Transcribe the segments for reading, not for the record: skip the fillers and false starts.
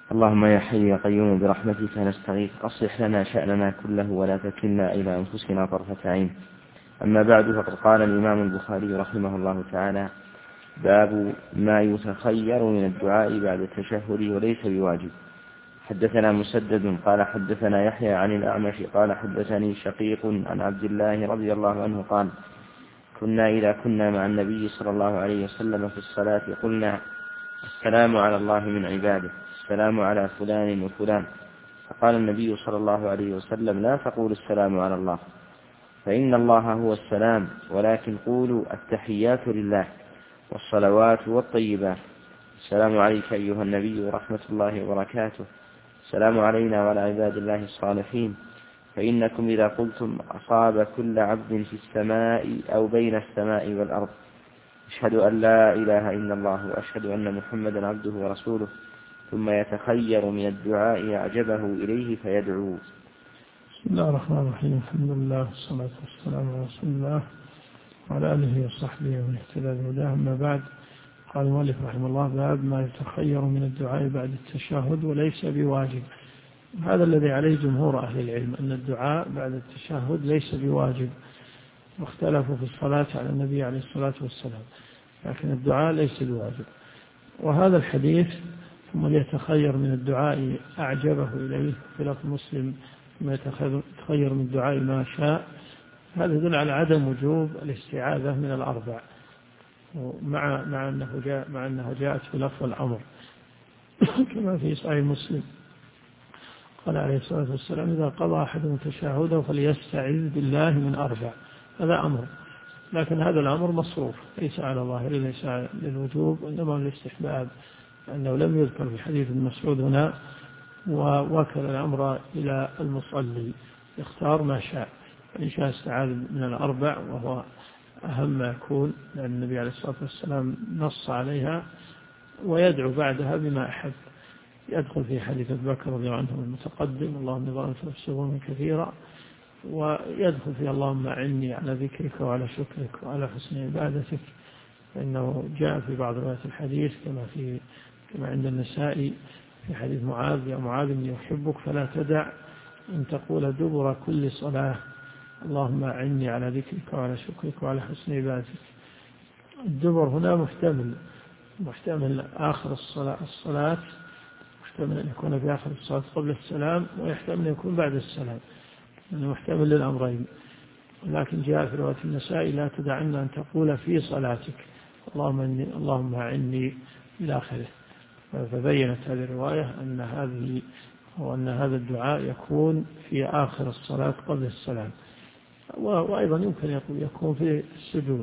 اللهم يا حي يا قيوم برحمتك نستغيث أصلح لنا شأننا كله ولا تكلنا إلى أنفسنا طرفة عين. أما بعد، فقد قال الإمام البخاري رحمه الله تعالى: باب ما يتخير من الدعاء بعد التشهد وليس بواجب. حدثنا مسدد قال حدثنا يحيى عن الأعمش قال حدثني شقيق عن عبد الله رضي الله عنه قال: كنا إذا كنا مع النبي صلى الله عليه وسلم في الصلاة قلنا: السلام على الله من عباده، السلام على فلان وفلان. فقال النبي صلى الله عليه وسلم: لا تقول السلام على الله، فإن الله هو السلام، ولكن قولوا التحيات لله والصلوات والطيبات. السلام عليك أيها النبي ورحمة الله وبركاته، السلام علينا وعلى عباد الله الصالحين، فإنكم إذا قلتم أصاب كل عبد في السماء أو بين السماء والأرض. أشهد أن لا إله إلا الله وأشهد أن محمدا عبده ورسوله، ثم يتخير من الدعاء أعجبه إليه فيدعو. بسم الله الرحمن الرحيم. الحمد لله والصلاة والسلام على رسول الله وعلى آله وصحبه ومن اهتدى بهداه. أما بعد، قال المؤلف رحمه الله: باب ما يتخير من الدعاء بعد التشهد وليس بواجب. هذا الذي عليه جمهور أهل العلم، أن الدعاء بعد التشهد ليس بواجب، واختلفوا في الصلاة على النبي عليه الصلاة والسلام، لكن الدعاء ليس بواجب. وهذا الحديث ثم يتخير من الدعاء أعجبه إليه في لفظ مسلم ثم يتخير من الدعاء ما شاء، هذا يدل على عدم وجوب الاستعاذة من الأربع، مع أنه جاءت في لفظ الأمر كما في صحيح مسلم قال عليه الصلاة والسلام: إذا قضى أحدهم تشهده فليستعذ بالله من أربع. هذا أمر، لكن هذا الأمر مصروف، ليس على ظاهر، ليس للوجوب، إنما للاستحباب، لأنه لم يذكر في حديث ابن مسعود هنا، ووكل الأمر إلى المصلي يختار ما شاء، إن شاء استعاذ من الأربع، وهو أهم ما يكون، لأن النبي عليه الصلاة والسلام نص عليها، ويدعو بعدها بما أحب. يدخل في حديث أبي بكر رضي الله عنه المتقدم: اللهم ظلمت نفسي ظلما كثيرا، ويدخل في اللهم أعني على ذكرك وعلى شكرك وعلى حسن عبادتك، فإنه جاء في بعض روايات الحديث كما عند النسائي في حديث معاذ: يا معاذ إني أحبك فلا تدع أن تقول دبر كل صلاة اللهم أعني على ذكرك وعلى شكرك وعلى حسن عبادتك. الدبر هنا محتمل آخر الصلاة، محتمل أن يكون في آخر الصلاة قبل السلام، ويحتمل أن يكون بعد السلام، لأنه محتمل للأمرين. لكن جاء في رواية النسائي: لا تدعن أن تقول في صلاتك اللهم أعني إلى آخره. فبينت هذه الرواية أن هذا الدعاء يكون في آخر الصلاة قبل السلام، وأيضا يمكن يكون في السجود،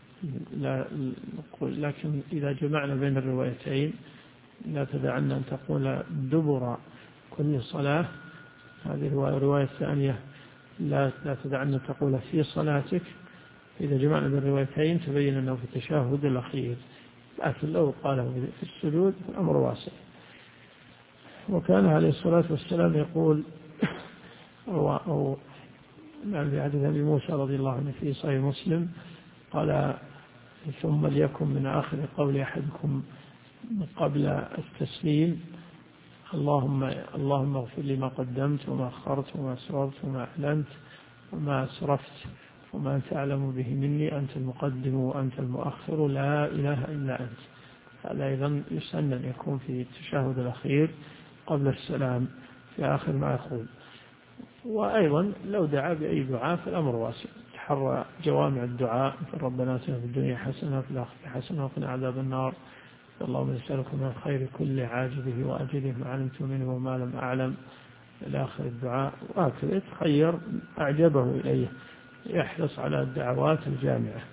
لكن إذا جمعنا بين الروايتين: لا تدعن أن تقول دبر كل صلاة، هذه الرواية الثانية لا تدعن أن تقول في صلاتك، إذا جمعنا بين الروايتين تبين أنه في التشهد الأخير، لكن لو قاله في السجود الأمر واسع. وكان عليه الصلاة والسلام يقول، أو في حديث أبي موسى رضي الله عنه في صحيح مسلم قال: ثم ليكن من آخر قول أحدكم قبل التسليم اللهم اغفر لي ما قدمت وما أخرت وما أسررت وما أعلنت وما أسرفت وما أنت أعلم به مني، أنت المقدم وأنت المؤخر لا إله إلا أنت. هذا أيضا يسن أن يكون في التشهد الأخير قبل السلام في آخر ما يقول. وأيضا لو دعا بأي دعاء فالأمر واسع، تحرى جوامع الدعاء: ربنا آتنا في الدنيا حسنة وفي الآخرة حسنة وقنا عذاب النار، اللهم نسألك من الخير كل عاجله وأجله ما علمت منه وما لم أعلم، إلى آخر الدعاء. وهكذا يتخير أعجبه إليه، يحرص على الدعوات الجامعة.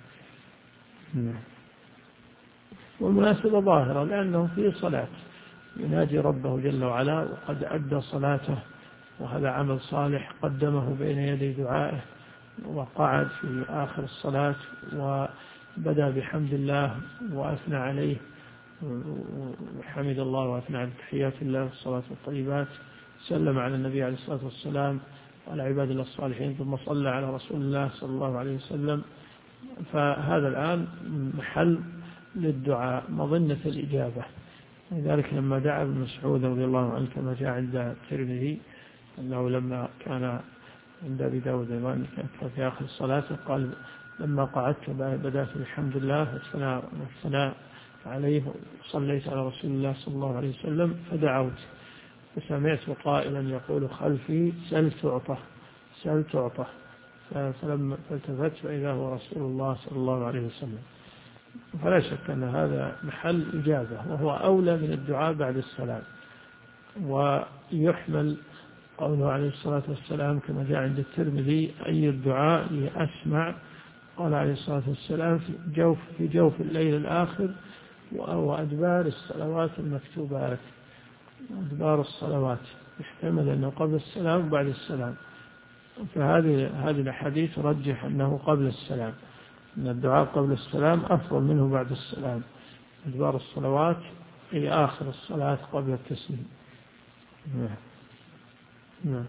والمناسبة ظاهرة، لأنه في صلاة يناجي ربه جل وعلا، وقد أدى صلاته، وهذا عمل صالح قدمه بين يدي دعائه، وقعد في آخر الصلاة وبدأ بحمد الله وأثنى عليه، وحمد الله وأثنى على تحيات الله والصلاة والطيبات، سلم على النبي عليه الصلاة والسلام وعلى عباد الله الصالحين، ثم صلى على رسول الله صلى الله عليه وسلم. فهذا الآن محل للدعاء، مظنة الإجابة، لذلك لما دعا ابن مسعود رضي الله عنه كما جاء عند الترمذي أنه لما كان عند أبي داود كان في آخر الصلاة قال لما قعدت بدأت بالحمد لله والثناء عليه وصليت على رسول الله صلى الله عليه وسلم فدعوت فسمعت قائلا يقول خلفي سل تعطى فلما التفت فإذا هو رسول الله صلى الله عليه وسلم. فلا شك أن هذا محل إجابة وهو أولى من الدعاء بعد السلام. ويحمل قوله عليه الصلاة والسلام كما جاء عند الترمذي أي الدعاء أسمع، قال عليه الصلاة والسلام في جوف الليل الآخر وأدبار الصلوات المكتوبات. أدبار الصلوات يحتمل أنه قبل السلام وبعد السلام، فهذه الحديث رجح أنه قبل السلام، أن الدعاء قبل السلام أفضل منه بعد السلام. أدبار الصلوات هي آخر الصلاة قبل التسليم. نعم.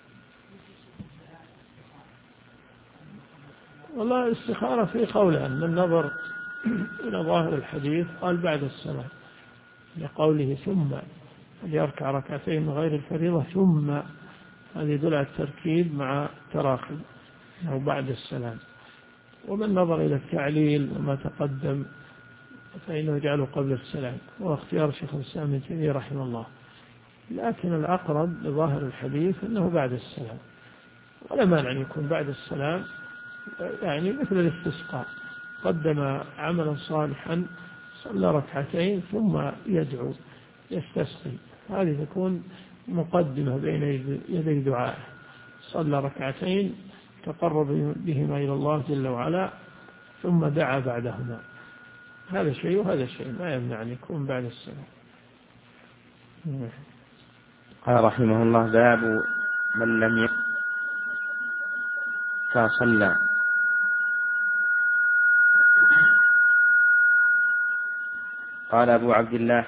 والله الاستخارة في قوله أن النظر إلى ظاهر الحديث قال بعد السلام لقوله ثم ليركع ركعتين من غير الفريضة ثم، هذا يدل على التركيب مع التراخي أو بعد السلام. ومن نظر إلى التعليل وما تقدم فإنه يجعله قبل السلام، واختيار شيخ الإسلام ابن تيمية رحمه الله. لكن الأقرب لظاهر الحديث أنه بعد السلام، ولا مانع أن يكون بعد السلام، يعني مثل الاستسقاء قدم عملا صالحا صلى ركعتين ثم يدعو يستسقي، هذه تكون مقدمة بين يدي دعائه. صلى ركعتين تقرب بهما إلى الله جل وعلا ثم دعا بعدهما، هذا شيء وهذا شيء، ما يمنع أن يكون بعد السلام. قال رحمه الله باب من لم صلى. قال أبو عبد الله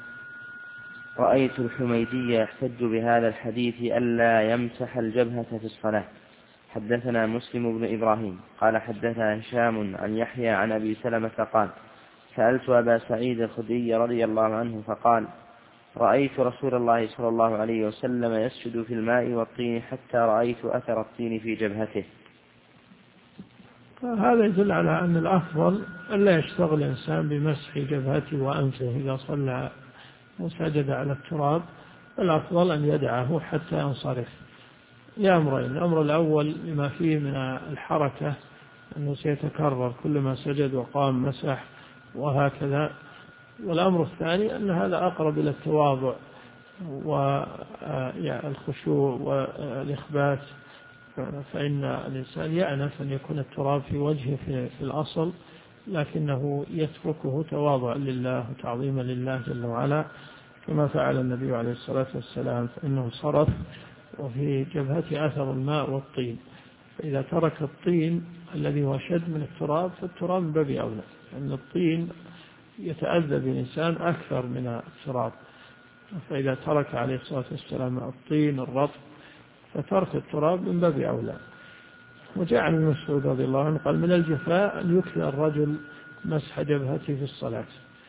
رأيت الحميدي يحتج بهذا الحديث ألا يمسح الجبهة في الصلاة. حدثنا مسلم بن إبراهيم قال حدثنا هشام عن يحيى عن أبي سلمة قال سألت أبا سعيد الخدري رضي الله عنه فقال رأيت رسول الله صلى الله عليه وسلم يسجد في الماء والطين حتى رأيت أثر الطين في جبهته. هذا يدل على أن الأفضل ألا يشتغل الإنسان بمسح جبهته وأنفه إذا صلى وسجد على التراب، الأفضل أن يدعه حتى ينصرف لأمرين. الأمر الأول لما فيه من الحركة أنه سيتكرر كلما سجد وقام مسح وهكذا. والأمر الثاني أن هذا أقرب إلى التواضع والخشوع والإخبات، فإن الإنسان يأنف أن يكون التراب في وجهه في الأصل، لكنه يتركه تواضع لله وتعظيما لله جل وعلا كما فعل النبي عليه الصلاة والسلام، فإنه صرف وفي جبهته أثر الماء والطين. فإذا ترك الطين الذي هو شد من التراب فالتراب من باب أولى، لأن الطين يتأذى بالإنسان أكثر من التراب. فإذا ترك عليه الصلاة والسلام الطين الرطب فترك التراب من باب أولى. وجاء عن مسعود رضي الله عنه قال من الجفاء أن يكفي الرجل مسح جبهته في الصلاة.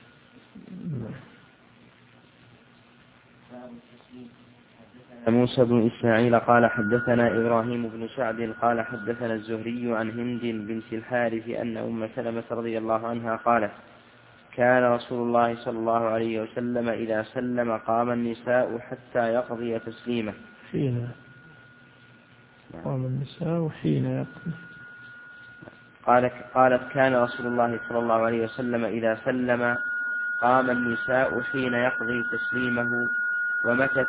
موسى بن إسماعيل قال حدثنا إبراهيم بن سعد قال حدثنا الزهري عن هند بنت الحارث أن أم سلمة رضي الله عنها قالت كان رسول الله صلى الله عليه وسلم إذا سلم قام النساء حتى يقضي تسليمه. قام النساء حين يقضي. قالت كان رسول الله صلى الله عليه وسلم إذا سلم قام النساء حين يقضي تسليمه ومكث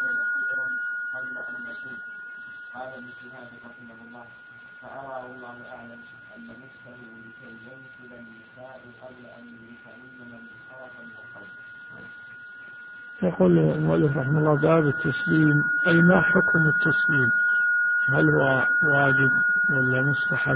قال مثل هذا رحمه الله فأرى والله أعلم أن نفسه لكي ينسل النساء قبل أن يتعلم من خرج من القول. يقول المؤلف رحمه الله باب التسليم، أي ما حكم التسليم؟ هل هو واجب ولا مستحب؟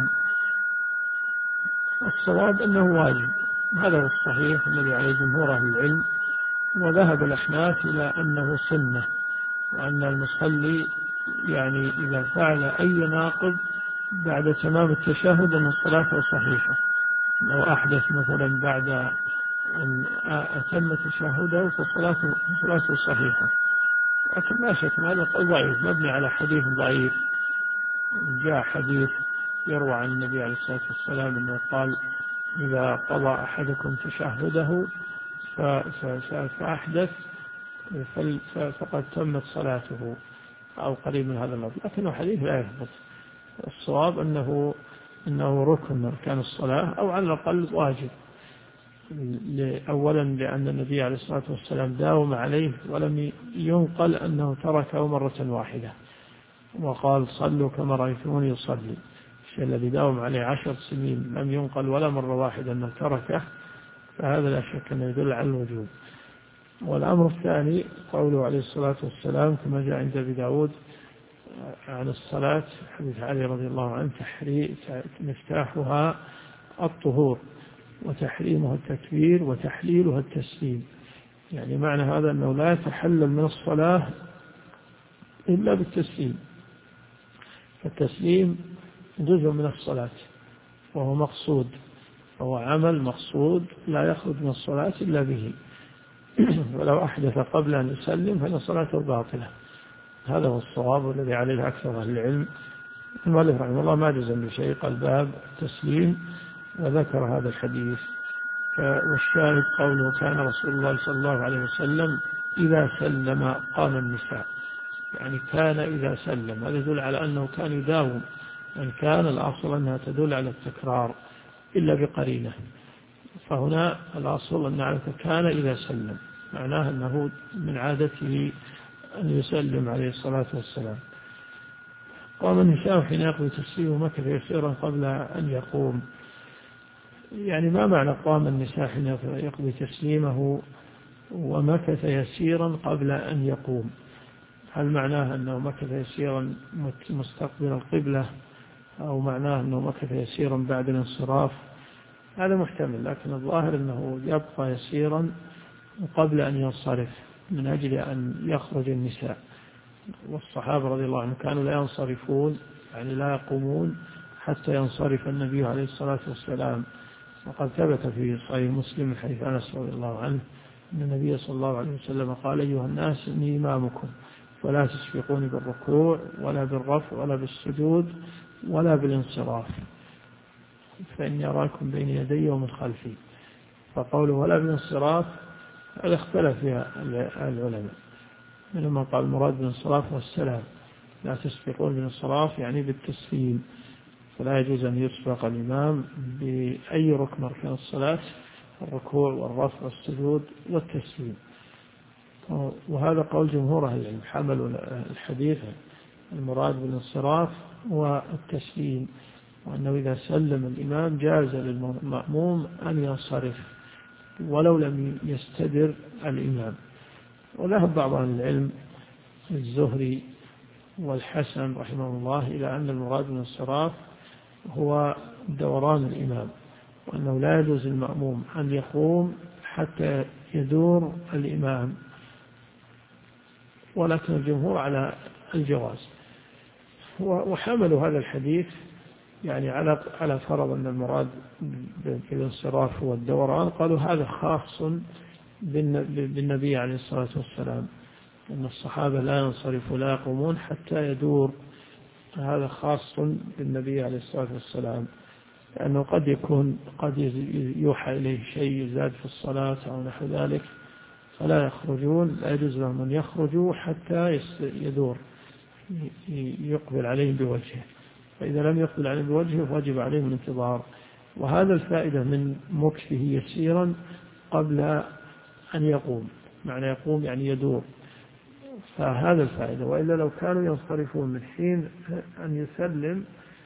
الصواب أنه واجب، هذا هو الصحيح الذي عليه جمهور أهل العلم. وذهب الأحناف إلى أنه سنة، وأن المصلي يعني إذا فعل أي ناقض بعد تمام التشهد أن الصلاة صحيحة. لو أحدث مثلا بعد أن أتم تشهده فصلاته صحيحة. لكن لا شك هذا قول ضعيف مبني على حديث ضعيف. جاء حديث يروى عن النبي عليه الصلاة والسلام أنه قال: إذا قضى أحدكم تشهده فأحدث فقد تمت صلاته، أو قريب من هذا اللفظ، لكنه حديث لا يثبت. الصواب أنه ركن من أركان الصلاة، أو على الأقل واجب. أولا لأن النبي عليه الصلاة والسلام داوم عليه، ولم ينقل أنه تركه مرة واحدة، وقال: صلوا كما رأيتموني يصلي. الشيء الذي داوم عليه 10 سنين لم ينقل ولا مرة واحدة أنه تركه، فهذا لا شك أنه يدل على الوجوب. والأمر الثاني قوله عليه الصلاة والسلام كما جاء عند أبي داود عن الصلاة، حديث علي رضي الله عنه: مفتاحها الطهور، وتحريمها التكبير، وتحليلها التسليم. يعني معنى هذا أنه لا يتحلل من الصلاة إلا بالتسليم. فالتسليم جزء من الصلاة، وهو مقصود، وهو عمل مقصود لا يخرج من الصلاة إلا به. ولو أحدث قبل أن يسلم فإن صلاته باطلة. هذا هو الصواب الذي عليه أكثر أهل العلم. المؤلف رحمه الله ما جزم بشيء، قال: باب التسليم، وذكر هذا الحديث. والشاهد قوله: كان رسول الله صلى الله عليه وسلم إذا سلم قام النساء. يعني كان إذا سلم، هذا يدل على أنه كان يداوم. يعني كان الأصل أنها تدل على التكرار إلا بقرينة، فهنا الأصل أن كان إذا سلم، معناه أنه من عادته أن يسلم عليه الصلاة والسلام. قام النساء حين يقضي تسليمه مكث يسيرا قبل أن يقوم. يعني ما معنى قام النساء حين يقضي تسليمه ومكث يسيرا قبل أن يقوم؟ هل معناه أنه مكث يسيرا مستقبل القبلة، أو معناه أنه مكث يسيرا بعد الانصراف؟ هذا محتمل، لكن الظاهر أنه يبقى يسيرا قبل أن ينصرف من أجل أن يخرج النساء. والصحابة رضي الله عنهم كانوا لا ينصرفون، يعني لا يقومون حتى ينصرف النبي عليه الصلاة والسلام. وقد ثبت في صحيح مسلم من حديث أنس رضي الله عنه أن النبي صلى الله عليه وسلم قال: أيها الناس إني إمامكم، فلا تسبقوني بالركوع ولا بالرفع ولا بالسجود ولا بالانصراف، فإني أراكم بين يدي ومن خلفي. فقوله ولا بالانصراف هذا اختلف فيها العلماء، منهم من قال المراد بالانصراف والسلام، لا تسبقون بالانصراف يعني بالتسليم، فلا يجوز أن يسبق الإمام بأي ركن من أركان الصلاة: الركوع والرفع والسجود والتسليم. وهذا قول جمهور أهل العلم، حملوا الحديث المراد بالانصراف والتسليم، وأنه إذا سلم الإمام جاز للمأموم أن ينصرف ولو لم يستدر الإمام. وذهب بعض أهل العلم الزهري والحسن رحمه الله إلى أن المراد بالانصراف هو دوران الإمام، وأنه لا يجوز المأموم أن يقوم حتى يدور الإمام، ولكن الجمهور على الجواز. وحملوا هذا الحديث يعني على فرض أن المراد بالانصراف هو الدوران، قالوا هذا خاص بالنبي عليه الصلاة والسلام، أن الصحابة لا ينصرفوا لا يقومون حتى يدور. هذا خاص بالنبي عليه الصلاة والسلام، لأنه قد يوحى إليه شيء يزاد في الصلاة أو نحو ذلك، فلا يخرجون، لا يجوز لهم أن يخرجوا حتى يدور يقبل عليهم بوجهه، فإذا لم يقبل عليهم بوجهه واجب عليهم الانتظار. وهذا الفائدة من مكثه يسيرا قبل أن يقوم، معنى يقوم يعني يدور، فهذا الفائدة. وإلا لو كانوا ينصرفون من حين أن يسلم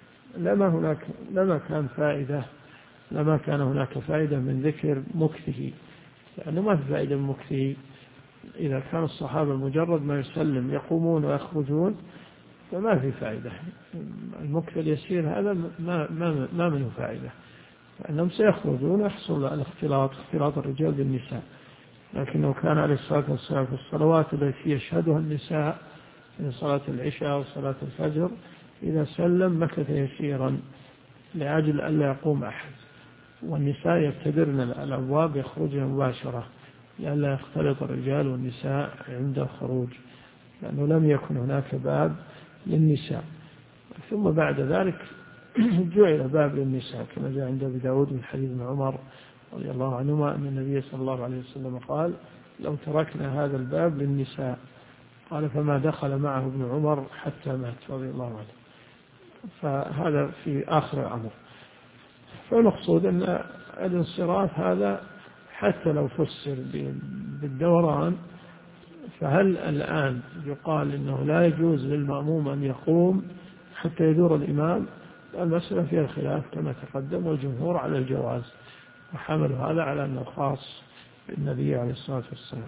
لما كان هناك فائدة من ذكر مكثه، لأنه ما في فائدة من مكثه. إذا كان الصحابة مجرد ما يسلم يقومون ويخرجون فما في فائدة. المكث اليسير هذا ما منه فائدة، فإنهم سيخرجون ويحصل اختلاط الرجال بالنساء. لكنه كان عليه الصلاة والسلام في الصلوات التي يشهدها النساء من صلاة العشاء وصلاة الفجر إذا سلم مكث يسيرا لأجل ألا يقوم أحد، والنساء يبتدرن الأبواب يخرجن مباشرة لئلا يختلط الرجال والنساء عند الخروج، لأنه لم يكن هناك باب للنساء. ثم بعد ذلك جعل باب للنساء كما جاء عند أبي داود من حديث ابن عمر رضي الله عنهما أن النبي صلى الله عليه وسلم قال: لو تركنا هذا الباب للنساء، قال: فما دخل معه ابن عمر حتى مات رضي الله عنه. فهذا في آخر الأمر. فالمقصود أن الانصراف هذا حتى لو فسر بالدوران، فهل الآن يقال إنه لا يجوز للمأموم أن يقوم حتى يدور الإمام؟ المسألة فيها الخلاف كما تقدم، والجمهور على الجواز، وحملوا هذا على أنه خاص بالنبي عليه الصلاة والسلام.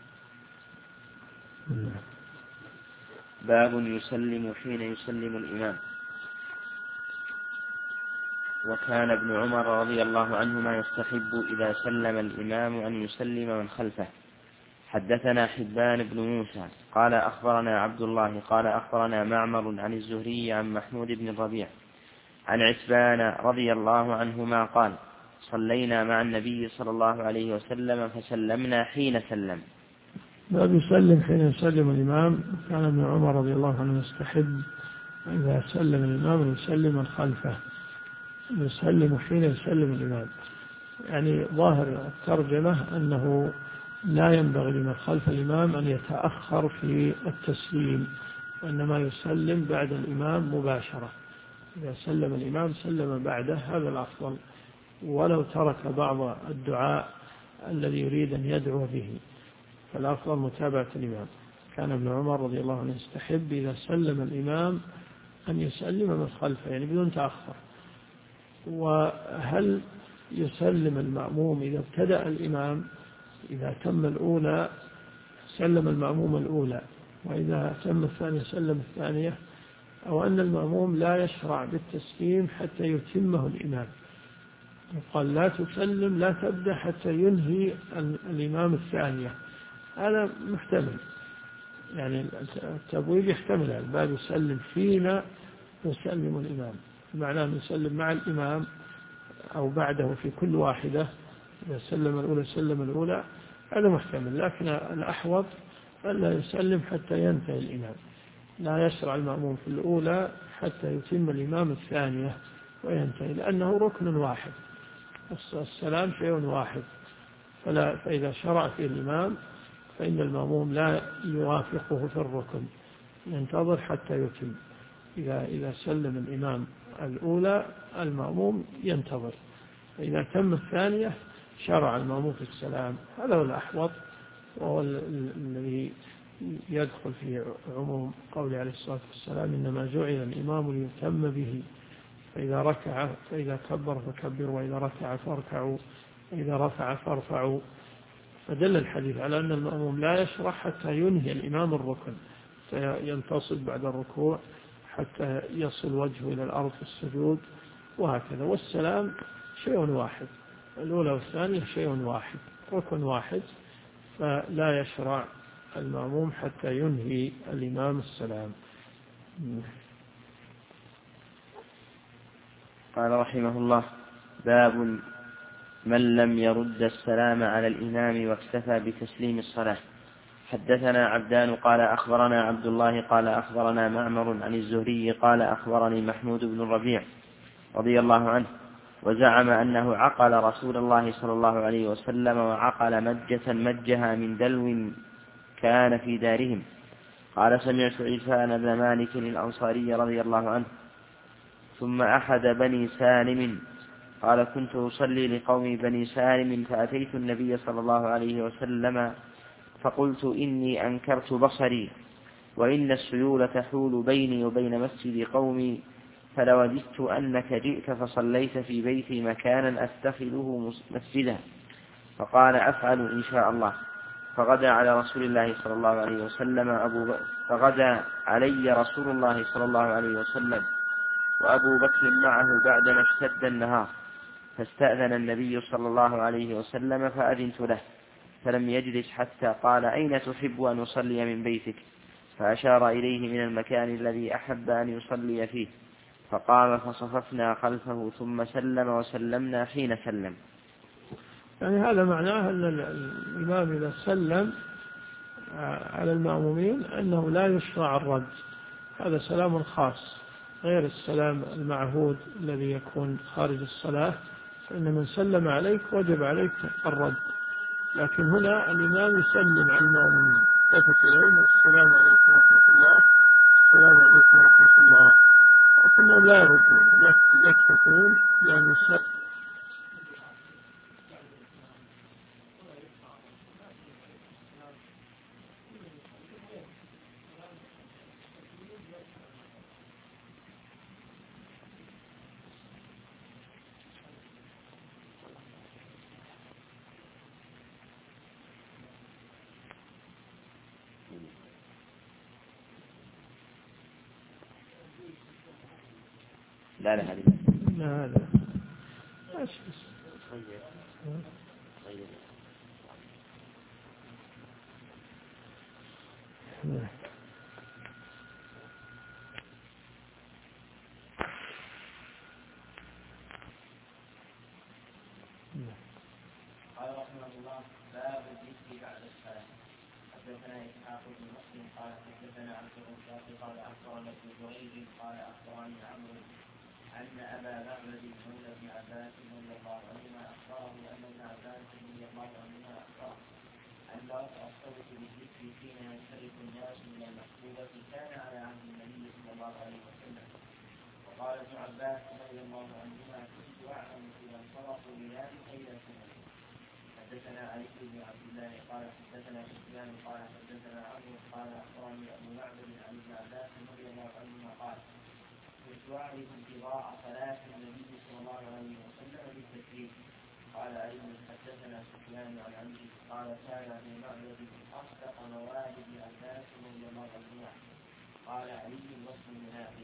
باب يسلم حين يسلم الإمام. وكان ابن عمر رضي الله عنهما يستحب إذا سلم الإمام أن يسلم من خلفه. حدثنا حبان بن موسى قال أخبرنا عبد الله قال أخبرنا معمر عن الزهري عن محمود بن الربيع عن عتبان رضي الله عنهما قال: صلينا مع النبي صلى الله عليه وسلم فسلمنا حين سلم. باب يسلم حين يسلم الإمام. كان ابن عمر رضي الله عنه يستحب إذا سلم الإمام أن يسلم من خلفه، يسلم حين يسلم الإمام. يعني ظاهر الترجمة أنه لا ينبغي لمن خلف الإمام أن يتأخر في التسليم، وإنما يسلم بعد الإمام مباشرة. إذا سلم الإمام سلم بعده، هذا الأفضل، ولو ترك بعض الدعاء الذي يريد أن يدعو به، فالأفضل متابعة الإمام. كان ابن عمر رضي الله عنه يستحب إذا سلم الإمام أن يسلم من خلفه، يعني بدون تأخر. وهل يسلم المأموم إذا ابتدأ الإمام؟ إذا تم الأولى سلم المأموم الأولى، وإذا تم الثانية سلم الثانية، أو أن المأموم لا يشرع بالتسليم حتى يتمه الإمام؟ قال: لا تسلم، لا تبدأ حتى ينهي الإمام الثانية. هذا محتمل، يعني التبويب يحتمل الباب يسلم فيما يسلم الإمام، بمعنى أن يسلم مع الإمام أو بعده في كل واحدة. إذا سلم الأولى سلم الأولى، هذا محتمل. لكن الأحوط ألا يسلم حتى ينتهي الإمام، لا يشرع المأموم في الأولى حتى يتم الإمام الثانية وينتهي، لأنه ركن واحد، السلام شيء واحد. فإذا شرع في الإمام فإن المأموم لا يوافقه في الركن، ينتظر حتى يتم. إذا سلم الإمام الأولى المأموم ينتظر، فإذا تم الثانية شرع المأموم في السلام. هذا هو الأحوط، وهو الذي يدخل في عموم قوله عليه الصلاة والسلام: إنما جعل الإمام ليتم به، فإذا كبر فكبروا، وإذا ركع فاركعوا، وإذا رفع فارفعوا. فدل الحديث على أن المأموم لا يشرع حتى ينهي الإمام الركن، ينتصب بعد الركوع حتى يصل وجهه إلى الأرض في السجود، وهكذا. والسلام شيء واحد، الأولى والثانية شيء واحد، ركن واحد، فلا يشرع المأموم حتى ينهي الإمام السلام. قال رحمه الله: باب من لم يرد السلام على الإمام واكتفى بتسليم الصلاة. حدثنا عبدان قال أخبرنا عبد الله قال أخبرنا معمر عن الزهري قال أخبرني محمود بن الربيع رضي الله عنه، وزعم أنه عقل رسول الله صلى الله عليه وسلم، وعقل مجة مجها من دلو كان في دارهم. قال: سمعت عفان بن مالك الأنصاري رضي الله عنه ثم أحد بني سالم قال: كنت أصلي لقوم بني سالم فأتيت النبي صلى الله عليه وسلم فقلت: إني أنكرت بصري، وإن السيول تحول بيني وبين مسجد قومي، فلوددت أنك جئت فصليت في بيتي مكانا أتخذه مسجدا. فقال: أفعل إن شاء الله. فغدا علي رسول الله صلى الله عليه وسلم وأبو بكر معه بعدما اشتد النهار، فاستأذن النبي صلى الله عليه وسلم فأذنت له، فلم يجلس حتى قال: أين تحب أن أصلي من بيتك؟ فأشار إليه من المكان الذي أحب أن يصلي فيه، فقام فصففنا خلفه ثم سلم وسلمنا حين سلم. يعني هذا معناه أن الإمام إذا سلم على المأمومين أنه لا يشرع الرد، هذا سلام خاص غير السلام المعهود الذي يكون خارج الصلاة، فإن من سلم عليك وجب عليك الرد، لكن هنا الإمام يسلم على المأمومين التفت إليهم السلام عليكم ورحمة الله، السلام عليكم ورحمة الله، لكنهم لا يردون يكتفون بأن يسلم. لا هذه لا لا بس قال رحمه الله باب الذكر بعد الصلاة. حدثنا إسحاق بن مسلم قال حدثنا عبد الرزاق قال أخبرنا ابن جريج قال أخبرني عمرو أن أبا معبد مولى بن عباس رضي الله عنهما أخبره أن ابن عباس رضي الله عنهما أخبره أن رفع الصوت بالذكر حين ينصرف الناس من المكتوبة كان على عهد النبي صلى الله عليه وسلم. وقال ابن عباس رضي الله عنهما كنت أعلم إذا انصرفوا بذلك إلى سنة. حدثنا علي بن عبد الله قال حدثنا سفيان قال حدثنا عمرو قال أخبرني أبو معبد عن ابن عباس رضي الله عنهما قال كنت أعرف انقضاء صلاة النبي صلى الله عليه وسلم بالتكبير. قال علي حدثنا سفيان عن عمرو قال كان ابو معبد أصدق موالد ابن عباس رضي الله عنهما. قال علي وصف المنافق.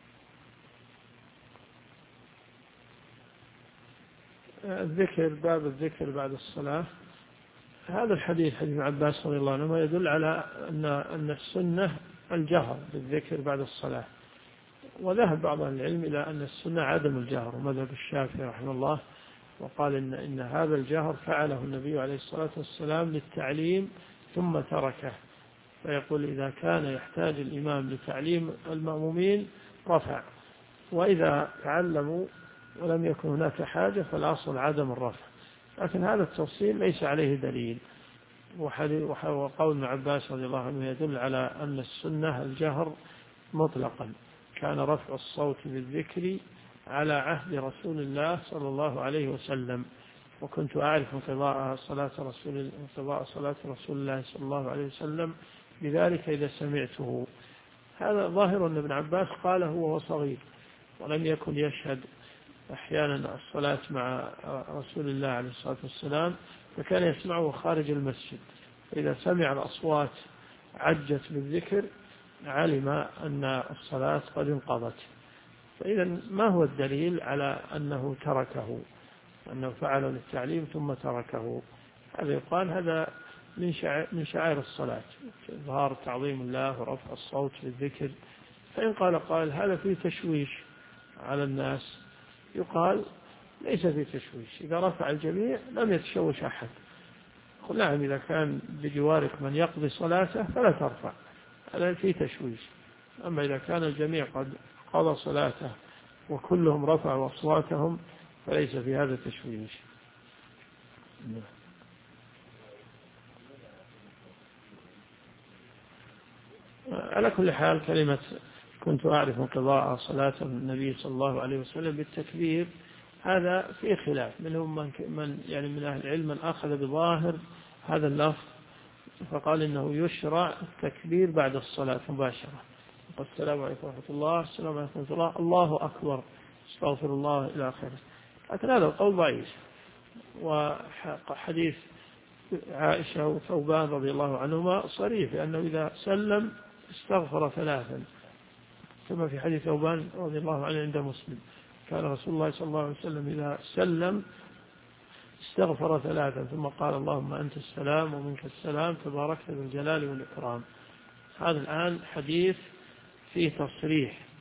الذكر باب الذكر بعد الصلاة. هذا الحديث حديث ابن عباس رضي الله عنه يدل على أن السنة الجهر بالذكر بعد الصلاة، وذهب بعض العلم إلى أن السنة عدم الجهر، ومذهب الشافعي رحمه الله وقال إن هذا الجهر فعله النبي عليه الصلاة والسلام للتعليم ثم تركه، فيقول إذا كان يحتاج الإمام لتعليم المأمومين رفع، وإذا تعلموا ولم يكن هناك حاجة فالأصل عدم الرفع، لكن هذا التفصيل ليس عليه دليل. وقول ابن عباس رضي الله عنه يدل على أن السنة الجهر مطلقا، كان رفع الصوت بالذكر على عهد رسول الله صلى الله عليه وسلم، وكنت أعرف انقضاء صلاة رسول الله صلى الله عليه وسلم بذلك إذا سمعته. هذا ظاهر أن ابن عباس قاله وهو صغير ولم يكن يشهد أحيانا الصلاة مع رسول الله عليه الصلاة والسلام، فكان يسمعه خارج المسجد، فإذا سمع الأصوات عجت بالذكر علم أن الصلاة قد انقضت. فإذا ما هو الدليل على أنه تركه، أنه فعل للتعليم ثم تركه؟ هذا يقال هذا من شعائر الصلاة، إظهار تعظيم الله ورفع الصوت بالذكر. فإن قال هذا فيه تشويش على الناس، يقال ليس فيه تشويش، إذا رفع الجميع لم يتشوش أحد. نعم إذا كان بجوارك من يقضي صلاته فلا ترفع، هذا فيه تشويش. أما إذا كان الجميع قد قضى صلاته وكلهم رفعوا أصواتهم فليس في هذا تشويش. على كل حال كلمة كنت أعرف انقضاء صلاة النبي صلى الله عليه وسلم بالتكبير هذا فيه خلاف، منهم من يعني من أهل العلم من أخذ بظاهر هذا اللفظ فقال إنه يشرع التكبير بعد الصلاة مباشرة، السلام عليكم ورحمة الله، السلام عليكم ورحمة الله، الله أكبر، استغفر الله إلى آخره. لكن هذا القول ضعيف، وحديث عائشة وثوبان رضي الله عنهما صريح لأنه إذا سلم استغفر ثلاثا، كما في حديث ثوبان رضي الله عنه عند مسلم، كان رسول الله صلى الله عليه وسلم إذا سلم استغفر ثلاثا ثم قال اللهم أنت السلام ومنك السلام تباركت بالجلال والإكرام. هذا الآن حديث فيه تصريح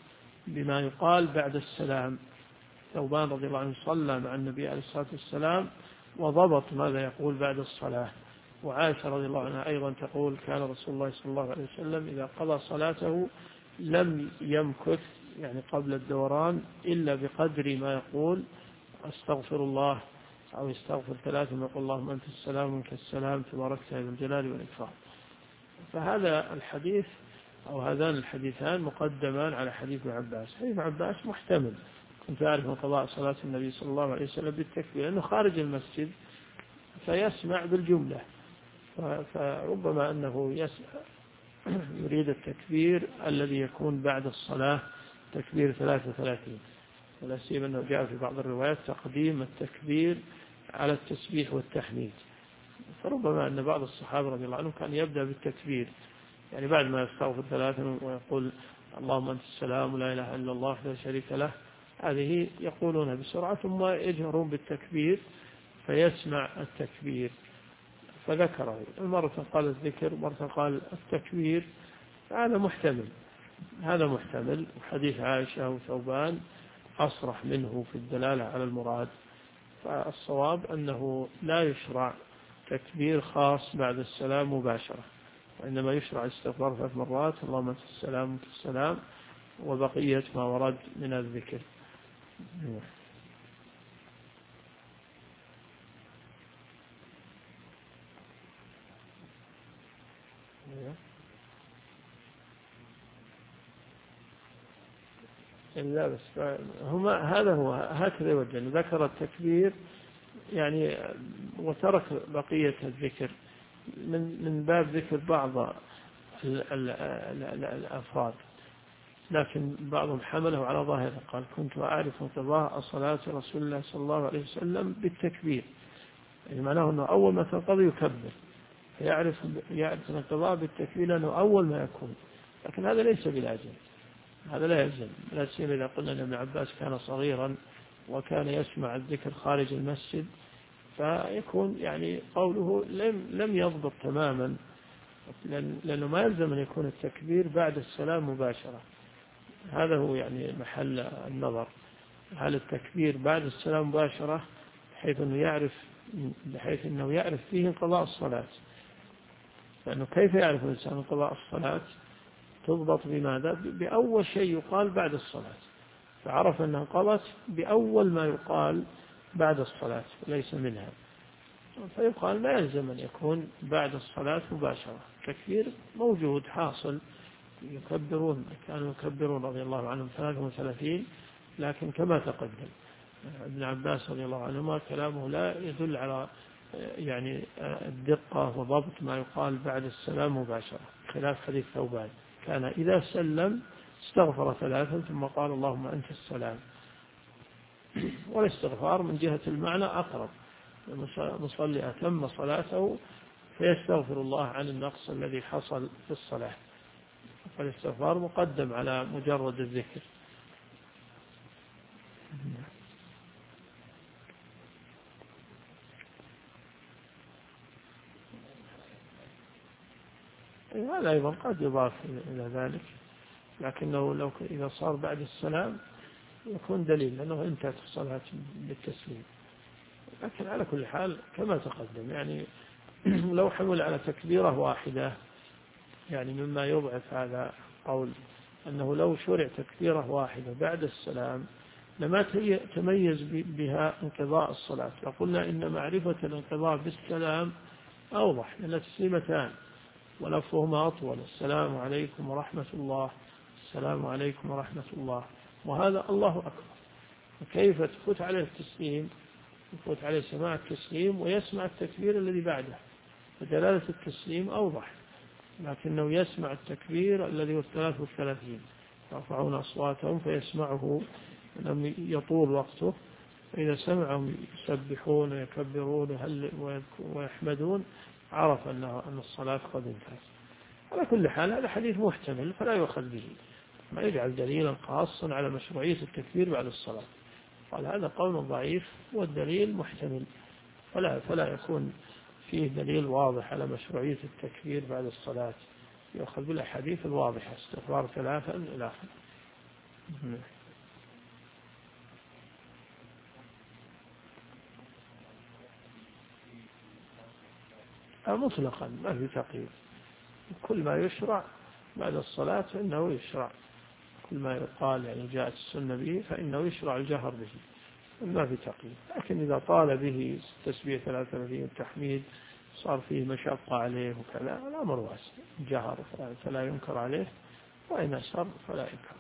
بما يقال بعد السلام. ثوبان رضي الله عنه صلى مع النبي عليه الصلاة والسلام وضبط ماذا يقول بعد الصلاة. وعائشة رضي الله عنها أيضا تقول كان رسول الله صلى الله عليه وسلم إذا قضى صلاته لم يمكث يعني قبل الدوران إلا بقدر ما يقول أستغفر الله أو يستغفر 3 ويقول اللهم أنت السلام ومنك السلام تباركت يا ذا الجلال والإكرام. فهذا الحديث أو هذان الحديثان مقدمان على حديث ابن عباس. حديث ابن عباس محتمل، كنت أعرف من قضاء صلاة النبي صلى الله عليه وسلم بالتكبير لأنه خارج المسجد فيسمع بالجملة، فربما أنه يريد التكبير الذي يكون بعد الصلاة تكبير 33، ولا سيما أنه جاء في بعض الروايات تقديم التكبير على التسبيح والتحميد. فربما أن بعض الصحابة رضي الله عنهم كان يبدأ بالتكبير يعني بعد ما يستغفر 3 ويقول اللهم أنت السلام ولا إله إلا الله لا شريك له، هذه يقولونها بسرعة ثم يجهرون بالتكبير فيسمع التكبير. فذكره مرة قال الذكر مرة قال التكبير، هذا محتمل. وحديث عائشة وثوبان أصرح منه في الدلالة على المراد. فالصواب أنه لا يشرع تكبير خاص بعد السلام مباشرة، وإنما يشرع استغفار 3 مرات اللهم أنت السلام وأنت السلام وبقية ما ورد من الذكر. لا بس هذا هو هكذا يوجه، ذكر التكبير يعني وترك بقية الذكر من باب ذكر بعض الأفراد، لكن بعضهم حمله على ظاهره. قال كنت أعرف انقضاء صلاة رسول الله صلى الله عليه وسلم بالتكبير، يعني معناه أنه أول ما تنقضي يكبر، يعرف الانقضاء بالتكبير لأنه أول ما يكون. لكن هذا ليس بلازم، هذا لا يلزم، لا سيما إذا قلنا أن ابن عباس كان صغيرا وكان يسمع الذكر خارج المسجد، فيكون يعني قوله لم يضبط تماما، لأنه ما يلزم أن يكون التكبير بعد السلام مباشرة. هذا هو يعني محل النظر، هل التكبير بعد السلام مباشرة بحيث أنه يعرف فيه انقضاء الصلاة. لأنه كيف يعرف الإنسان انقضاء الصلاة؟ تضبط بماذا؟ بأول شيء يقال بعد الصلاة، فعرف أنها انقضت بأول ما يقال بعد الصلاة وليس منها. فيقال لا يلزم أن يكون بعد الصلاة مباشرة. تكبير موجود حاصل، كانوا يكبرون رضي الله عنهم 33، لكن كما تقدم ابن عباس رضي الله عنهما كلامه لا يدل على يعني الدقة وضبط ما يقال بعد السلام مباشرة، خلاف حديث ثوبان كان إذا سلم استغفر 3 ثم قال اللهم أنت السلام. والاستغفار من جهة المعنى أقرب، المصلي أتم صلاته فيستغفر الله عن النقص الذي حصل في الصلاة، فالاستغفار مقدم على مجرد الذكر. هذا أيضا قد يضاف إلى ذلك، لكنه إذا صار بعد السلام يكون دليل لأنه انتهت الصلاة بالتسليم. لكن على كل حال كما تقدم، يعني لو حمل على تكبيرة واحدة يعني مما يضعف هذا قول أنه لو شرع تكبيرة واحدة بعد السلام لما تميز بها انقضاء الصلاة. فقلنا إن معرفة الانقضاء بالسلام أوضح، لأن التسليمتان ولفظهما أطول، السلام عليكم ورحمة الله، السلام عليكم ورحمة الله، وهذا الله أكبر. فكيف تفوت عليه التسليم، يفوت عليه سماع التسليم ويسمع التكبير الذي بعده، فدلالة التسليم أوضح، لكنه يسمع التكبير الذي هو 33 يرفعون أصواتهم فيسمعه لم يطول وقته، فإذا سمعهم يسبحون ويكبرون ويحمدون عرف أن الصلاة قد انتهت. على كل حال هذا حديث محتمل فلا يؤخذ به، ما يجعل دليلا خاصا على مشروعية التكبير بعد الصلاة. قال هذا قول ضعيف والدليل محتمل، فلا يكون فيه دليل واضح على مشروعية التكبير بعد الصلاة، يؤخذ بالأحاديث الواضحة استغفار 3 إلى آخره. مطلقا ما في تقييد، كل ما يشرع بعد الصلاة فإنه يشرع، كل ما يقال يعني جاءت السنة به فإنه يشرع الجهر به، ما في تقييد. لكن إذا طال به تسبيح 33 التحميد صار فيه مشقة عليه وكذا الأمر واسع، جهر فلا ينكر عليه، وإن أسر فلا ينكر.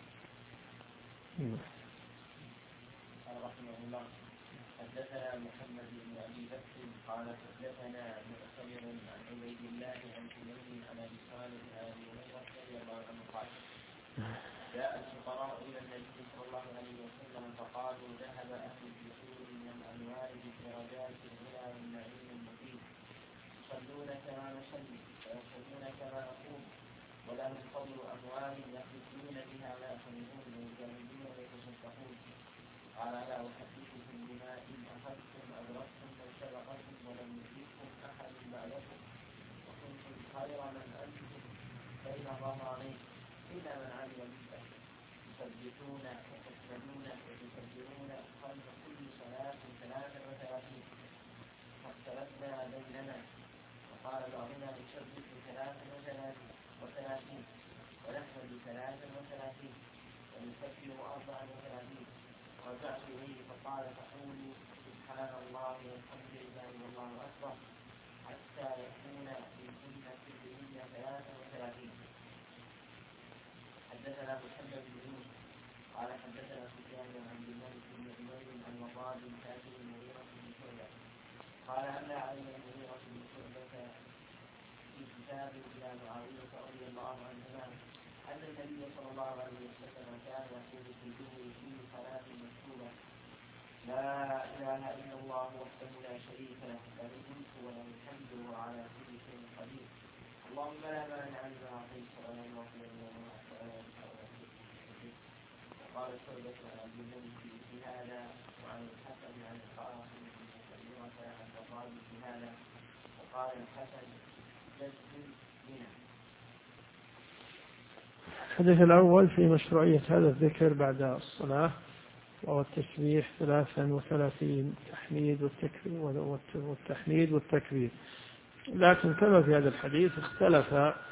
رحمه الله. حدثنا محمد بن أبي بكر قال حدثنا مؤتمر عن عبيد الله عن حميد عن أبي صالح عن أبي هريرة رضي الله عنه قال جاء الفقراء إلى النبي صلى الله عليه وسلم فقالوا ذهب أهل الدخول من الأموال بالدرجات الغنى والنعيم المقيم، يصلون كما نصلي ويصومون كما نقوم، ولهم فضل أموال يخرجون بها ما يخرجون ويجاهدون ويتصدقون. قال لا أحدثكم بما إن أخذتم أدركتم من سبقكم ولم يدرككم أحد بعدكم وكنتم خير من أنتم بين ظهرانين إلا من علم بالله، يسبحون وتحمدون وتكبرون خلف كل صلاة 33. فاختلفنا بيننا وقال بعضنا يسبح 33 ونحمد 33 ونكبر 34. رجعت إليه فقال فقولوا سبحان الله والحمد لله والله أكبر حتى يكون فيهن كلهن 33. حدثنا محمد بن يوسف قال حدثنا سفيان بن عبد الملك بن عمير عن وقال بن كاتب المغيرة بن شعبة قال أملى علي المغيرة بن شعبة في كتاب إلى معاوية رضي الله عنهما أن النبي صلى الله عليه وسلم كان يقول في الظهر في صلاة مكتوبة لا إله إلا الله وحده لا شريك له له الملك وله الحمد وعلى كل شيء قدير اللهم لا مانع لما أعطيت ولا معطي لما منعت. وقال شعبة عن عبد الملك في هذا وعن الحسن عن القاسم بن مسلمة عن وقال في هذا وقال الحسن جد منه. الحديث الأول في مشروعية هذا الذكر بعد الصلاة، وهو التسبيح 33 والتحميد والتكبير. لكن كما في هذا الحديث اختلف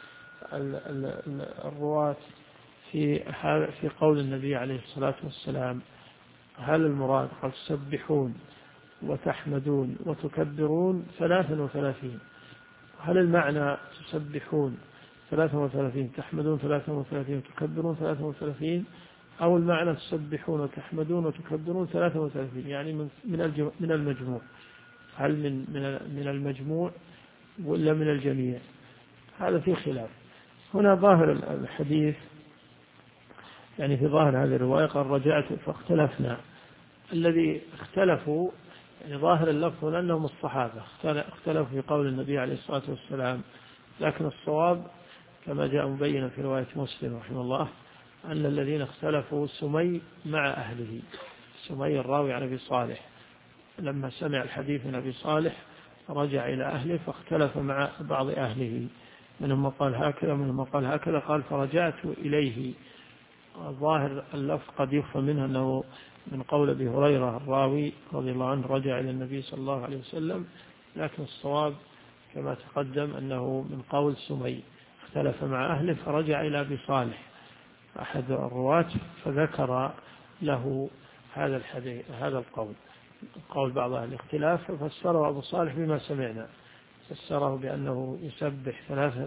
الرواة في قول النبي عليه الصلاة والسلام، هل المراد قال تسبحون وتحمدون وتكبرون 33، هل المعنى تسبحون 33 تحمدون 33 وتكبرون 33، أو المعنى تسبحون وتحمدون وتكبرون 33 يعني من المجموع، هل من المجموع ولا من الجميع؟ هذا في خلاف. هنا ظاهر الحديث يعني في ظاهر هذه الرواية قال رجعت فاختلفنا، الذي اختلفوا يعني ظاهر اللفظ لأنهم الصحابة اختلفوا في قول النبي عليه الصلاة والسلام، لكن الصواب كما جاء مبينا في رواية مسلم رحمه الله أن الذين اختلفوا سمي مع أهله، سمي الراوي عن أبي صالح لما سمع الحديث من أبي صالح رجع إلى أهله فاختلف مع بعض أهله، منهم قال هكذا ومنهم قال هكذا، قال فرجعت إليه. ظاهر اللفظ قد يفهم منه أنه من قول أبي هريرة الراوي رضي الله عنه رجع إلى النبي صلى الله عليه وسلم، لكن الصواب كما تقدم أنه من قول سمي اختلف مع أهله فرجع إلى أبي صالح أحد الرواة فذكر له هذا الحديث هذا قول بعض أهل الاختلاف، ففسره أبو صالح بما سمعنا، فسره بأنه يسبح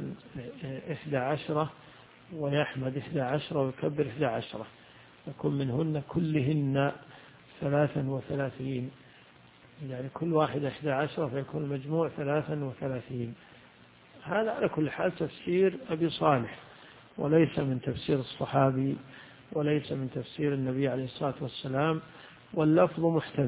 11 ويحمد 11 ويكبر 11، يكون منهن كلهن 33 يعني كل واحد 11 فيكون المجموع 33. هذا على كل حال تفسير أبي صالح وليس من تفسير الصحابي وليس من تفسير النبي عليه الصلاة والسلام، واللفظ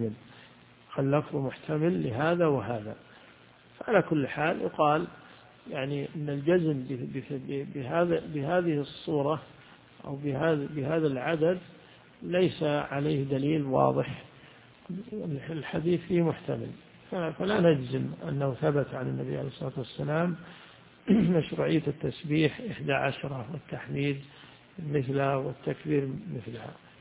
محتمل لهذا وهذا. فعلى كل حال يقال يعني أن الجزم بهذه الصورة أو بهذا العدد ليس عليه دليل واضح، الحديث فيه محتمل، فلا نجزم أنه ثبت عن النبي عليه الصلاة والسلام مشروعية التسبيح 11 والتحميد مثلها والتكبير مثلها،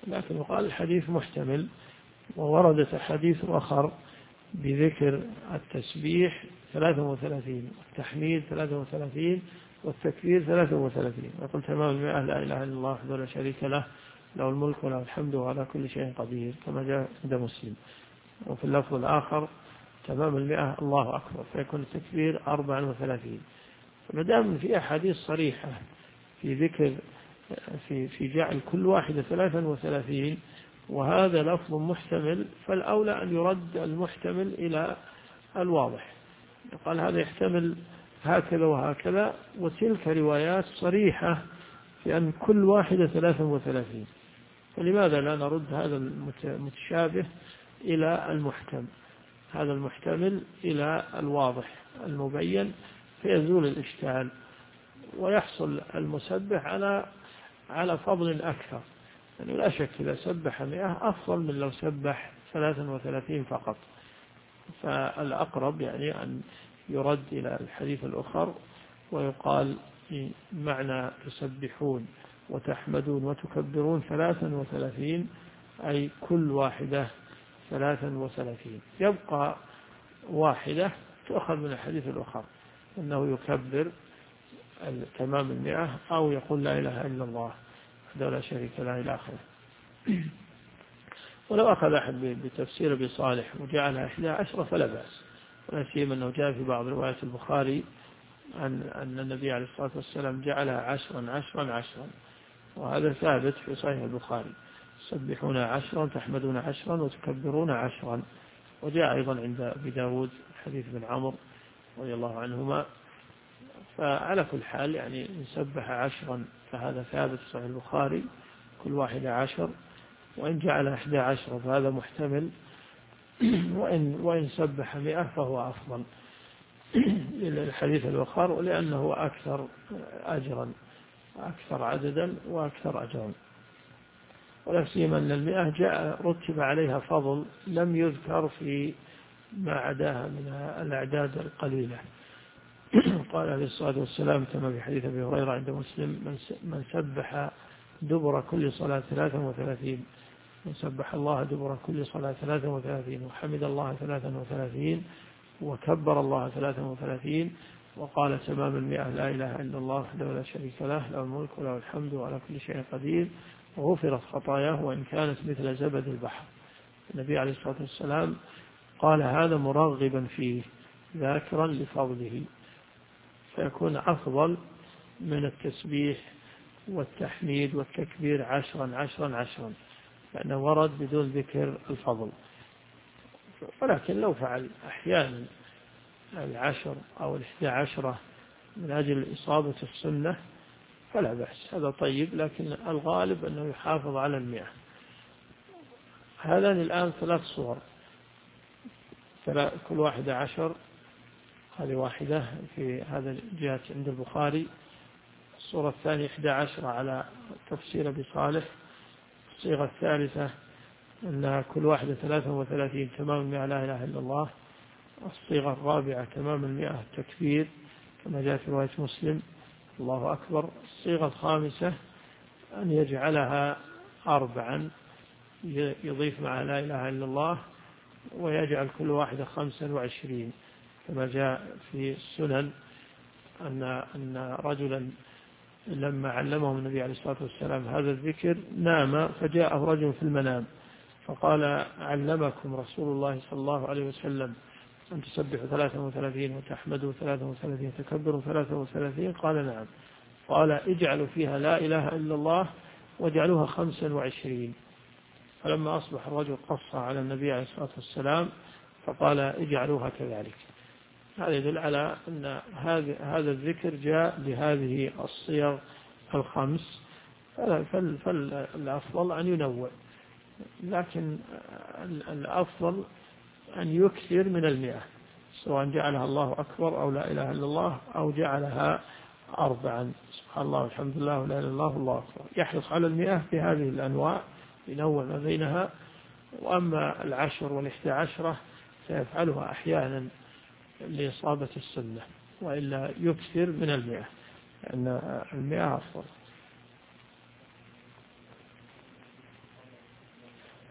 لكن يقال الحديث محتمل. ووردت حديث آخر بذكر التسبيح 33 والتحميد 33 والتكبير 33. يقول تمام 100 لا إله إلا الله وحده لا شريك له له الملك وله الحمد وعلى كل شيء قدير كما جاء عند مسلم. وفي اللفظ الآخر تمام 100 الله أكبر، فيكون التكبير 34. فما دام في أحاديث صريحة في ذكر في جعل كل واحدة 33 وهذا لفظ محتمل، فالأولى أن يرد المحتمل إلى الواضح. قال هذا يحتمل هكذا وهكذا، وتلك روايات صريحة في أن كل واحدة 33. فلماذا لا نرد هذا المتشابه إلى المحكم، هذا المحتمل إلى الواضح المبين، فيزول الإشكال ويحصل المسبح على فضل أكثر. يعني لا شك إذا سبح 100 أفضل من لو سبح 33 فقط. فالأقرب يعني أن يرد إلى الحديث الآخر ويقال معنى تسبحون وتحمدون وتكبرون 33 أي كل واحدة 33. يبقى واحدة تؤخذ من الحديث الآخر أنه يكبر تمام 100 أو يقول لا إله إلا الله وحده لا شريك له إلى آخره. ولو أخذ أحد بتفسير أبي صالح وجعلها 11 فلا بأس، ولا سيما أنه جاء في بعض روايات البخاري أن النبي عليه الصلاة والسلام جعلها 10 وهذا ثابت في صحيح البخاري، تسبحون 10 تحمدون 10 وتكبرون 10. وجاء أيضا عند أبي داود حديث بن عمرو رضي الله عنهما. فعلى كل حال يعني إن سبح 10 فهذا ثابت في صحيح البخاري كل واحدة 10، وإن جعل 11 فهذا محتمل، وإن سبح 100 فهو أفضل للحديث الآخر، ولأنه أكثر أجرا أكثر عددا وأكثر أجرا. ولا سيما أن 100 جاء رتب عليها فضل لم يذكر في ما عداها من الأعداد القليلة. قال عليه الصلاة والسلام كما في حديث أبي هريرة عند مسلم من سبح دبر كل صلاة 33 من سبح الله دبر كل صلاة 33 وحمد الله 33 وكبر الله 33 وقال تمام 100 لا إله إلا الله وحده لا شريك له له الملك وله الحمد وعلى كل شيء قدير وغفرت خطاياه وإن كانت مثل زبد البحر. النبي عليه الصلاة والسلام قال هذا مرغبا فيه ذاكرا لفضله، فيكون أفضل من التسبيح والتحميد والتكبير 10 لأنه ورد بدون ذكر الفضل. ولكن لو فعل أحيانا 10 أو 11 من أجل إصابة السنة فلا بأس، هذا طيب، لكن الغالب أنه يحافظ على 100. هذان الآن 3 صور، كل واحدة 10. هذه واحدة في هذا جاءت عند البخاري. الصورة الثانية 11 على تفسير أبي صالح. الصيغة الثالثة أن كل واحدة 33 تمام 100 لا إله إلا الله. الصيغة الرابعة تمام 100 التكبير كما جاء في رواية مسلم الله أكبر. الصيغة الخامسة أن يجعلها 4 يضيف مع لا إله إلا الله ويجعل كل واحدة 25 كما جاء في السنن أن رجلا لما علمهم النبي عليه الصلاة والسلام هذا الذكر نام فجاءه رجل في المنام فقال علمكم رسول الله صلى الله عليه وسلم أن تسبحوا 33 وتحمدوا 33 وتكبروا 33؟ قال نعم. قال اجعلوا فيها لا إله إلا الله واجعلوها 25. فلما أصبح الرجل قص على النبي عليه الصلاة والسلام فقال اجعلوها كذلك. هذا يدل على أن هذا الذكر جاء بهذه الصيغ 5، فالأفضل أن ينوع، لكن الأفضل أن يكثر من 100 سواء جعلها الله أكبر أو لا إله إلا الله أو جعلها 4 سبحان الله والحمد لله ولا إله إلا الله والله أكبر. يحرص على 100 في هذه الأنواع ينوع ما بينها. وأما 10 و11 سيفعلها أحيانا لإصابة السنة، وإلا يكثر من 100 لأن 100 أفضل.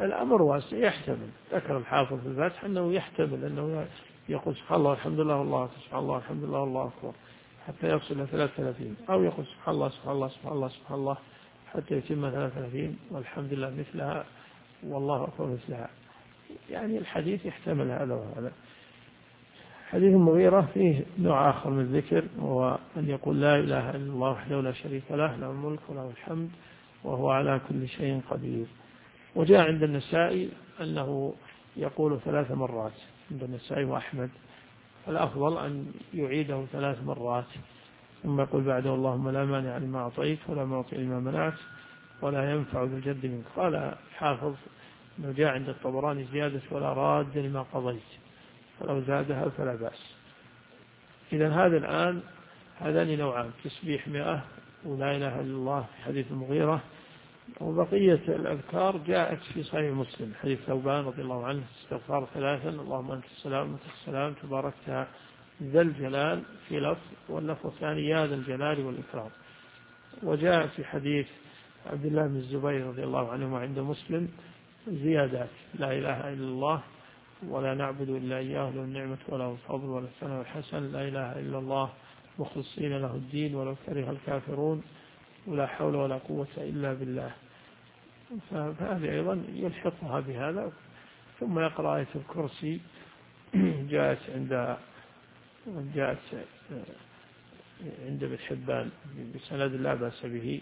الأمر واسع يحتمل. ذكر الحافظ في الفتح أنه يحتمل أنه يقول سبحان الله الحمد لله والله سبحان الله الحمد لله والله أكبر حتى يصل إلى 33، أو يقول سبحان الله سبحان الله سبحان الله سبحان الله حتى يتم 33 والحمد لله مثلها والله أكبر مثلها. يعني الحديث يحتمل هذا وهذا. حديث المغيرة فيه نوع آخر من الذكر، وهو أن يقول لا إله إلا الله وحده لا شريك له له الملك وله الحمد وهو على كل شيء قدير. وجاء عند النسائي أنه يقول 3 مرات عند النسائي وأحمد، الأفضل أن يعيده 3 مرات ثم يقول بعده اللهم لا مانع لما أعطيت ولا معطي لما منعت ولا ينفع ذو الجد منك. قال الحافظ أنه جاء عند الطبراني زيادة ولا راد لما قضيت، فلو زادها فلا بأس. إذا هذا الآن هذان نوعان، تسبيح 100 ولا إله إلا الله في حديث المغيرة، وبقية الأذكار جاءت في صحيح مسلم حديث ثوبان رضي الله عنه استغفار 3 اللهم أنت السلام وأنت السلام تباركت ذا الجلال في لفظ، واللفظ الثاني يا ذا الجلال والإكرام. وجاء في حديث عبد الله بن الزبير رضي الله عنه عند مسلم زيادات لا إله إلا الله ولا نعبد إلا إياه له النعمة وله الفضل وله الثناء الحسن لا إله إلا الله مخلصين له الدين ولو كره الكافرون ولا حول ولا قوة إلا بالله. فهذه أيضا يلحقها بهذا. ثم يقرأ آية الكرسي جاءت عند ابن حبان بسند لا بأس به،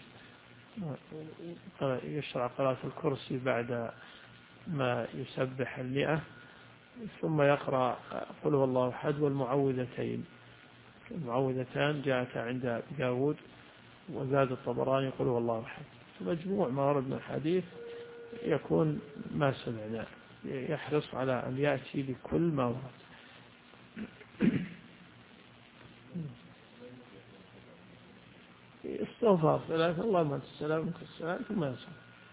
يشرع قراءة الكرسي بعد ما يسبح 100، ثم يقرأ قل هو الله أحد والمعوذتين. المعوذتان جاءت عند داود وزاد الطبراني قل هو الله أحد. مجموع ما ورد من الحديث يكون ما سمعنا، يحرص على أن يأتي بكل ما ورد. استغفار 3 اللهم أنت السلام وأنت السلام ثم ينصرف.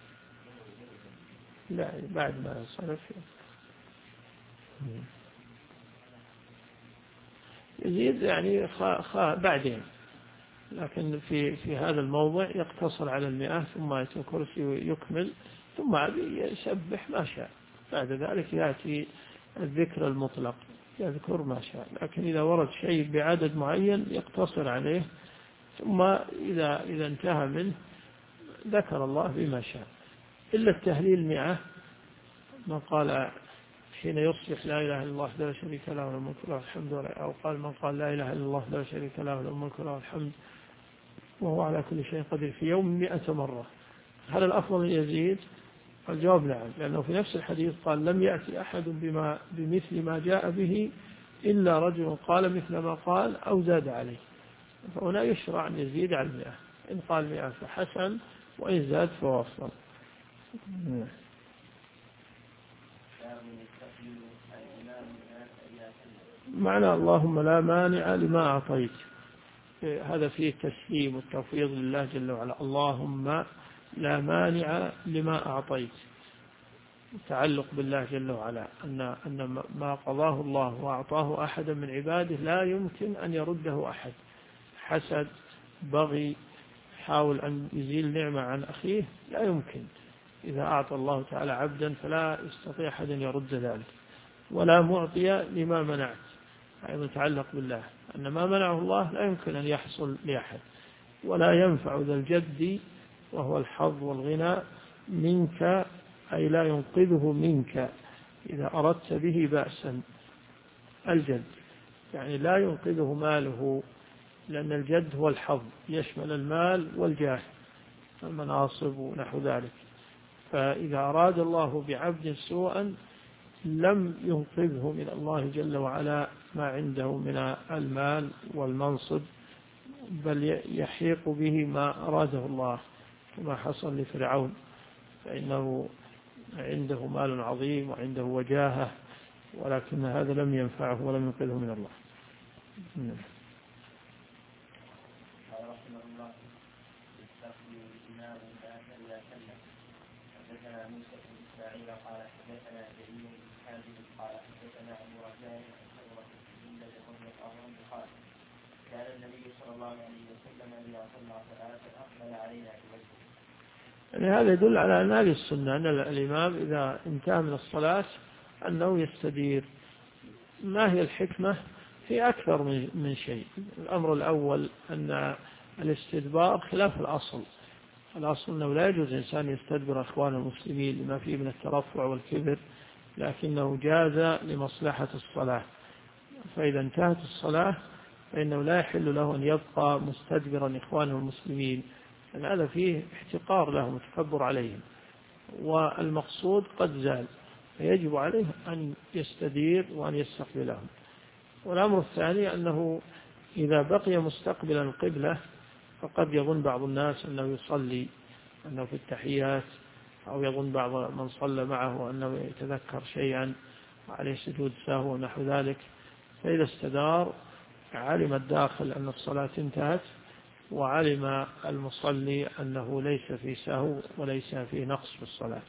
لا بعد ما ينصرف يزيد يعني بعدين، لكن في هذا الموضع يقتصر على 100 ثم آية الكرسي يكمل ثم يسبح ما شاء. بعد ذلك يأتي الذكر المطلق يذكر ما شاء، لكن إذا ورد شيء بعدد معين يقتصر عليه، ثم إذا انتهى منه ذكر الله بما شاء. إلا التهليل 100 من قال حين يصبح لا إله إلا الله لا شريك له له الملك وله الحمد، أو قال من قال لا إله إلا الله لا شريك له له الملك وله الحمد وهو على كل شيء قدير في يوم 100 مرة. هل الأفضل أن يزيد؟ الجواب نعم، لأنه في نفس الحديث قال لم يأتي أحد بمثل ما جاء به إلا رجل قال مثل ما قال أو زاد عليه. فهنا يشرع أن يزيد على 100، إن قال 100 فحسن وإن زاد فهو أفضل. معنى اللهم لا مانع لما أعطيت، هذا فيه تسليم والتفويض لله جل وعلا. اللهم لا مانع لما أعطيت، تعلق بالله جل وعلا أن ما قضاه الله وأعطاه أحدا من عباده لا يمكن أن يرده أحد. حسد بغي حاول أن يزيل نعمة عن أخيه لا يمكن. إذا أعطى الله تعالى عبدا فلا يستطيع أحد أن يرد ذلك. ولا معطي لما منعت، أيضا يتعلق بالله أن ما منعه الله لا يمكن أن يحصل لأحد. ولا ينفع ذا الجد وهو الحظ والغنى منك، أي لا ينقذه منك إذا أردت به بأسا. الجد يعني لا ينقذه ماله، لأن الجد هو الحظ يشمل المال والجاه المناصب ونحو ذلك. فإذا أراد الله بعبد سوءا لم ينقذه من الله جل وعلا ما عنده من المال والمنصب، بل يحيق به ما أراده الله، كما حصل لفرعون، فإنه عنده مال عظيم وعنده وجاهة، ولكن هذا لم ينفعه ولم ينقذه من الله. قال حدثنا جرير بن حازم قال حدثنا ابو رجاء قال كان النبي صلى الله عليه وسلم اذا صلى صلاه اقبل علينا بوجهه يعني هذا يدل على أن هذه السنة، أن الإمام إذا انتهى من الصلاة أنه يستدير. ما هي الحكمة؟ في أكثر من شيء. الأمر الأول أن الاستدبار خلاف الأصل. الأصل أنه لا يجوز الإنسان يستدبر أخوان المسلمين لما فيه من الترفع والكبر، لكنه جاز لمصلحة الصلاة. فإذا انتهت الصلاة فإنه لا يحل له أن يبقى مستدبرا إخوانه المسلمين، لأن هذا فيه احتقار لهم وتكبر عليهم، والمقصود قد زال، فيجب عليه أن يستدير وأن يستقبلهم. والأمر الثاني أنه إذا بقي مستقبلا القبلة فقد يظن بعض الناس أنه يصلي، أنه في التحيات، أو يظن بعض من صلى معه أنه يتذكر شيئا وعليه سجود سهو ونحو ذلك. فإذا استدار علم الداخل أن الصلاة انتهت، وعلم المصلي أنه ليس في سهو وليس في نقص في الصلاة.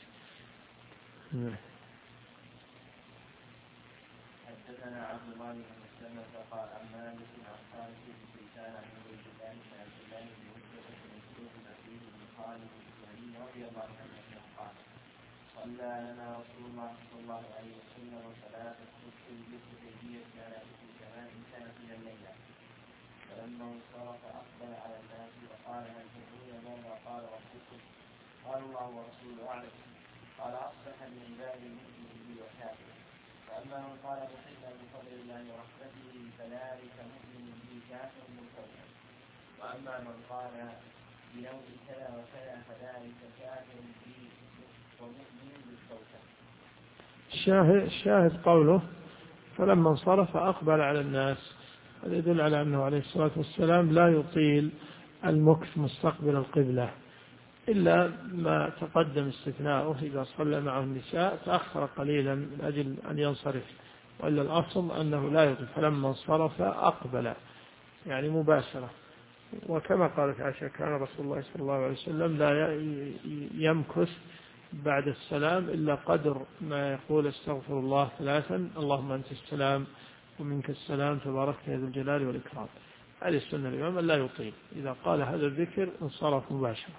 حدثنا عبد الله بن مسلم فقال عن مالك عن خالد بن سليمان عن عبيد الله بن عبد الله بن مسلم بن مسعود بن بن خالد بن رضي الله عنه قال صلى لنا رسول الله صلى الله عليه وسلم صلاة الصبح بالحديبية على إثر كمان كانت من الليلة، فلما انصرف أقبل على الناس وقال هل تدرون ماذا قال ربكم؟ قال الله ورسوله أعلم. قال أصبح من عباد المؤمن بي وكافر، فأما من قال بحلنا من فضل الله ورحمته فذلك مؤمن بي كافر بالكوكب، وأما من قال بنوع كذا وكذا فذلك كافر بي ومؤمن بالكوكب. الشاهد قوله فلما انصرف أقبل على الناس، هذا يدل على أنه عليه الصلاة والسلام لا يطيل المكث مستقبل القبلة، إلا ما تقدم استثناؤه إذا صلى معه النساء تأخر قليلا من أجل أن ينصرف، وإلا الأصل أنه لا يطيل. فلما انصرف أقبل يعني مباشرة. وكما قالت عائشة كان رسول الله صلى الله عليه وسلم لا يمكث بعد السلام إلا قدر ما يقول استغفر الله 3 اللهم أنت السلام ومنك السلام تبارك يا ذو الجلال والإكرام. هذه السنة الإمام لا يطيل، إذا قال هذا الذكر انصرف مباشرة.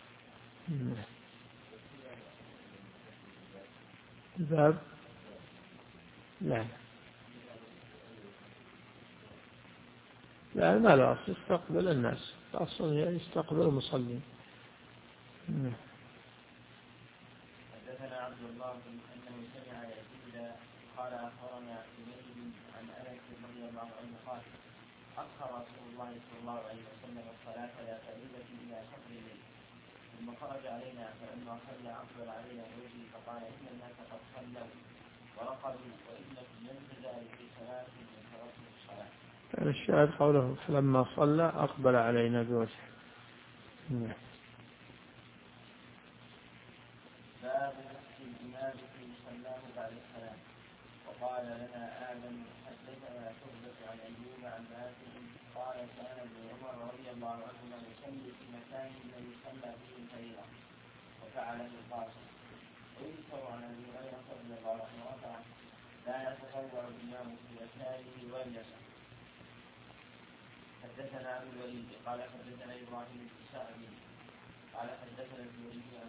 الباب لا ما لا أصل يستقبل الناس، أصلا يستقبل المصلين. حدثنا عبد الله أنه سمع يزيد قال أخبرنا حميد عن أنس رضي الله عنه قال أخر رسول الله صلى الله عليه وسلم الصلاة لا فائدة إلى شطر الليل، ثم خرج علينا فلما صلى أقبل علينا بوجهه فقال إن الناس قد صلوا ورقدوا وإنكم لم تزالوا في صلاة من تركتم الصلاة. كان الشاهد قوله فلما صلى أقبل علينا بوجهه. باب نفس الإمام في مصلاه بعد الصلاة. وقال لنا آدم حدثنا شعبة عن أيوب عن نافع قال كان ابن عمر رضي الله عنهما يصلي في مكان الذي صلى فيه الفريضة وفعله القاسم. ويذكر عن أبي هريرة رضي الله عنه رفعه لا يتطوع الإمام في يساره واليسار. حدثنا أبو الوليد قال حدثنا إبراهيم بن سعد قال حدثنا الزهري عن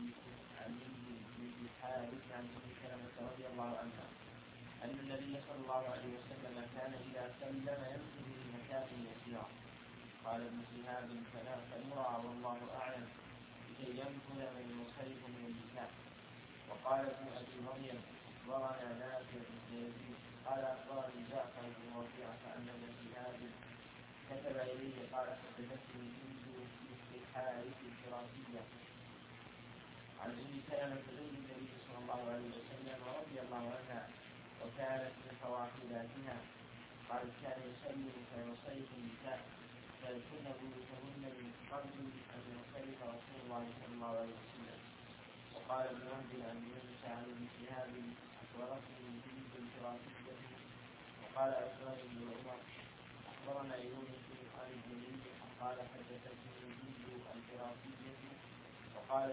الحارث عن ام سلمة رضي الله عنها أن النبي صلى الله عليه وسلم كان إذا سلم يمكث في مكان يسير. قال ابن شهاب فنرى والله أعلم لكي يمكث من ينصرف من النساء. وقال ابن أبي مريم أخبرنا نافع بن يزيد قال أخبرني جعفر بن ربيعة أن ابن شهاب كتب إليه قال حدثتني بنت الحارث الفراسية عن ام سلمة زوج النبي صلى الله عليه وسلم ورضي الله عنها وكانت من فواحداتها قال كان يسلم فينصرف النساء فيكون بيوتهن من قبل ان ينصرف رسول الله صلى الله عليه وسلم. وقال ابن وهب عن يونس عن ابن شهاب اخبرته بنت الفراسية وقال اخبرني ابن عمر اخبرنا يونس عن الزهري قال حدثتني بنت الفراسية وقال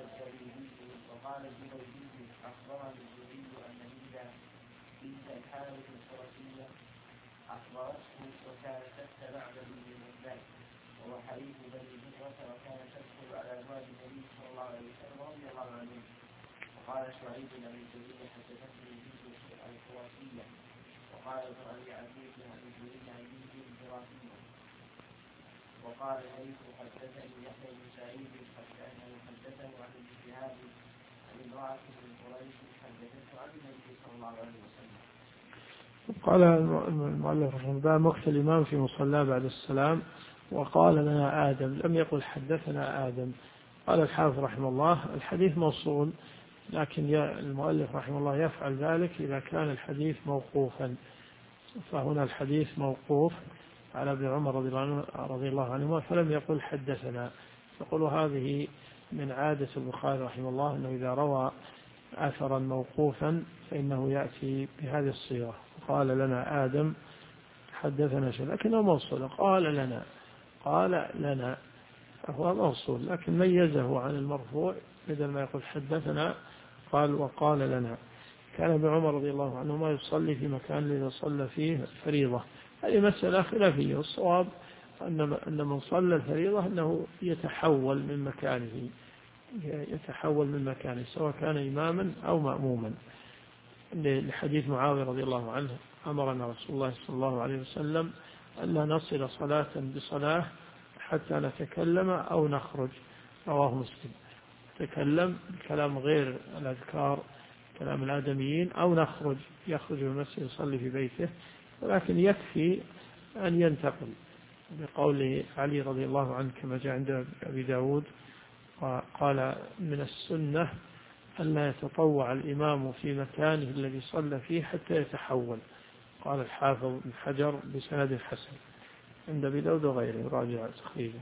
الزهري أخبرني الزهري أن هند بنت الحارث الفرسية أخبرته وكانت تتبع بني المدان وهو حليف بني بكرة وكانت تدخل على أزواج النبي صلى الله عليه رضي الله عنه وقال شعيب بن ابي سعيد حدثتني بنت الخراسيه وقال ابن ابي عزيز بن ابي سعيد عن بنت الخراسيه وقال ليث حدثني يحيى بن سعيد حدثه عن ابن شهاب عن امراه من قريش حدثته عن النبي صلى الله عليه وسلم. قال المؤلف رحمه الله باب مقت الإمام في مصلاه بعد السلام وقال لنا آدم، لم يقل حدثنا آدم. قال الحافظ رحمه الله الحديث موصول، لكن المؤلف رحمه الله يفعل ذلك إذا كان الحديث موقوفا، فهنا الحديث موقوف على ابن عمر رضي الله عنهما فلم يقل حدثنا. يقول هذه من عادة البخاري رحمه الله أنه إذا روى أثرا موقوفا فإنه يأتي بهذه الصيغة. قال لنا آدم حدثنا شيء، لكنه موصول قال لنا فهو موصول، لكن ميزه عن المرفوع بدل ما يقول حدثنا قال وقال لنا. كان ابن عمر رضي الله عنهما يصلي في مكان إذا صلى فيه الفريضة. هذه مسألة خلافية، والصواب أن من صلى الفريضة أنه يتحول من مكانه سواء كان إماما أو مأموما، لحديث معاوية رضي الله عنه أمرنا رسول الله صلى الله عليه وسلم أن لا نصل صلاة بصلاة حتى نتكلم أو نخرج. رواه مسلم. تكلم بكلام غير الأذكار كلام الآدميين أو يخرج من المسجد يصلي في بيته، ولكن يكفي أن ينتقل، بقول علي رضي الله عنه كما جاء عند أبي داود قال من السنة أن لا يتطوع الإمام في مكانه الذي صلى فيه حتى يتحول. قال الحافظ بن حجر بسند حسن عند أبي داود وغيره، راجع تخريجه.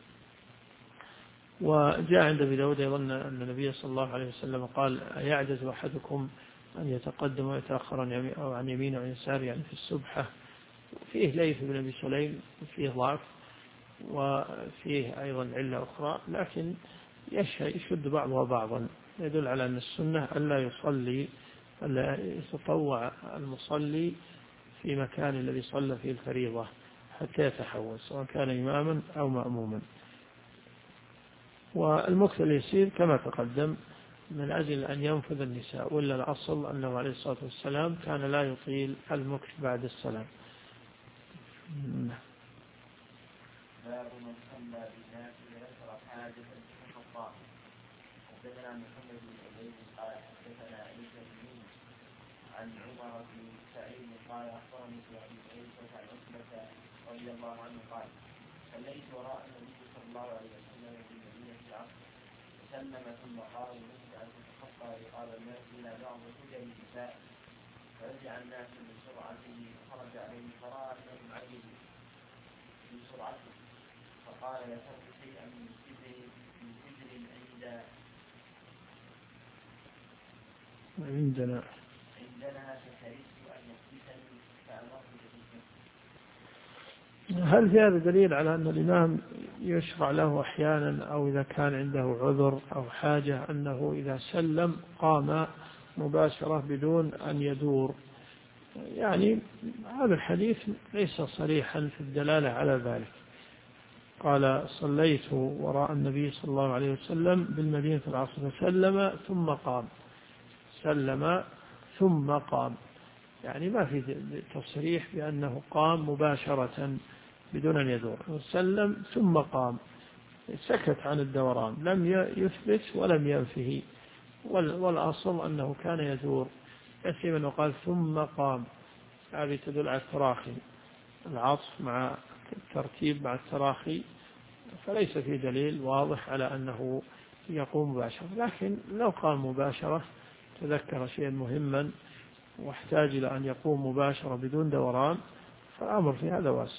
وجاء عند أبي داود أيضا أن النبي صلى الله عليه وسلم قال يعجز أحدكم أن يتقدم ويتأخر عن يمين وعن يسار، يعني في السبحة. فيه ليث بن أبي سليم فيه ضعف وفيه أيضا علة أخرى، لكن يشد بعضها بعضا، يدل على أن السنة ألا يتطوع المصلي في مكان الذي صلى فيه الفريضة حتى يتحول سواء كان إماما أو مأموما. والمكث اليسير كما تقدم من أجل أن ينفذ النساء، ولا الأصل أنه عليه الصلاة والسلام كان لا يطيل المكث بعد السلام. باب من صلى بالناس وذكر حاجة فقال حدثنا محمد بن عبيد قال حدثنا عيسى بن يونس عن عمر بن سعيد قال أخبرني أبي سعيد عن عتبة رضي الله عنه قال صليت وراء النبي صلى الله عليه وسلم في المدينة العصر وسلم ثم قال وجدت أن تتخطى رقاب الناس إلى بعض حجر النساء فرجع الناس من سرعته فخرج عليه فرأى أنهم عجبوا من سرعته فقال لترك شيئا من سدر عندنا فكرهت أن يحدثني فأمرت به. هل في هذا دليل على أن الإمام يشرع له أحيانا أو إذا كان عنده عذر أو حاجة أنه إذا سلم قام مباشرة بدون أن يدور؟ يعني هذا الحديث ليس صريحا في الدلالة على ذلك. قال صليت وراء النبي صلى الله عليه وسلم بالمدينة العصر فسلم ثم قام، يعني ما في تصريح بأنه قام مباشرة بدون أن يدور، وسلم ثم قام، سكت عن الدوران، لم يثبت ولم ينفه، والأصل أنه كان يدور. يسير أنه قال ثم قام، هذه تدل على التراخي، العطف مع الترتيب مع التراخي، فليس في دليل واضح على أنه يقوم مباشرة. لكن لو قام مباشرة تذكر شيئا مهما واحتاج إلى أن يقوم مباشرة بدون دوران فالأمر في هذا واسع.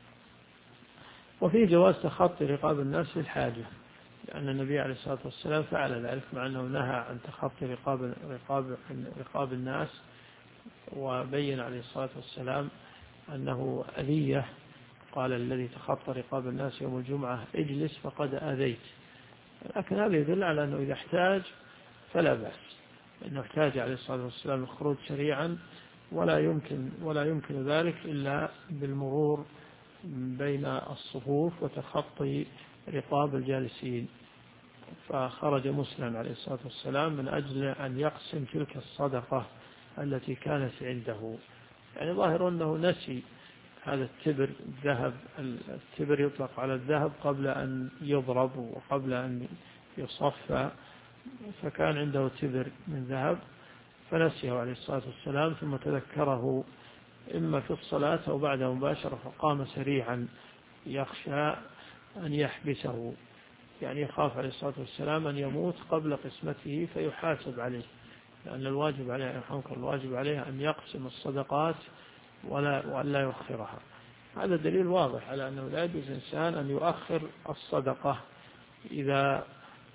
وفي جواز تخطي رقاب الناس للحاجة، لأن النبي عليه الصلاة والسلام فعل ذلك، مع أنه نهى عن تخطي رقاب الناس، وبين عليه الصلاة والسلام أنه أذية. قال الذي تخطى رقاب الناس يوم الجمعة اجلس فقد أذيت. لكن هذا يدل على أنه إذا احتاج فلا بأس، لأنه احتاج عليه الصلاة والسلام الخروج سريعا، ولا يمكن ذلك إلا بالمرور بين الصفوف وتخطي رقاب الجالسين. فخرج مسلم عليه الصلاة والسلام من أجل أن يقسم تلك الصدقة التي كانت عنده. يعني ظاهر أنه نسي هذا التبر الذهب. التبر يطلق على الذهب قبل أن يضرب وقبل أن يصفى، فكان عنده تبر من ذهب فنسيه عليه الصلاة والسلام، ثم تذكره إما في الصلاة أو بعدها مباشرة فقام سريعا يخشى أن يحبسه، يعني يخاف عليه الصلاة والسلام أن يموت قبل قسمته فيحاسب عليه، لأن الواجب عليه الواجب عليه أن يقسم الصدقات ولا يؤخرها. هذا دليل واضح على أنه لا يجوز إنسان أن يؤخر الصدقة إذا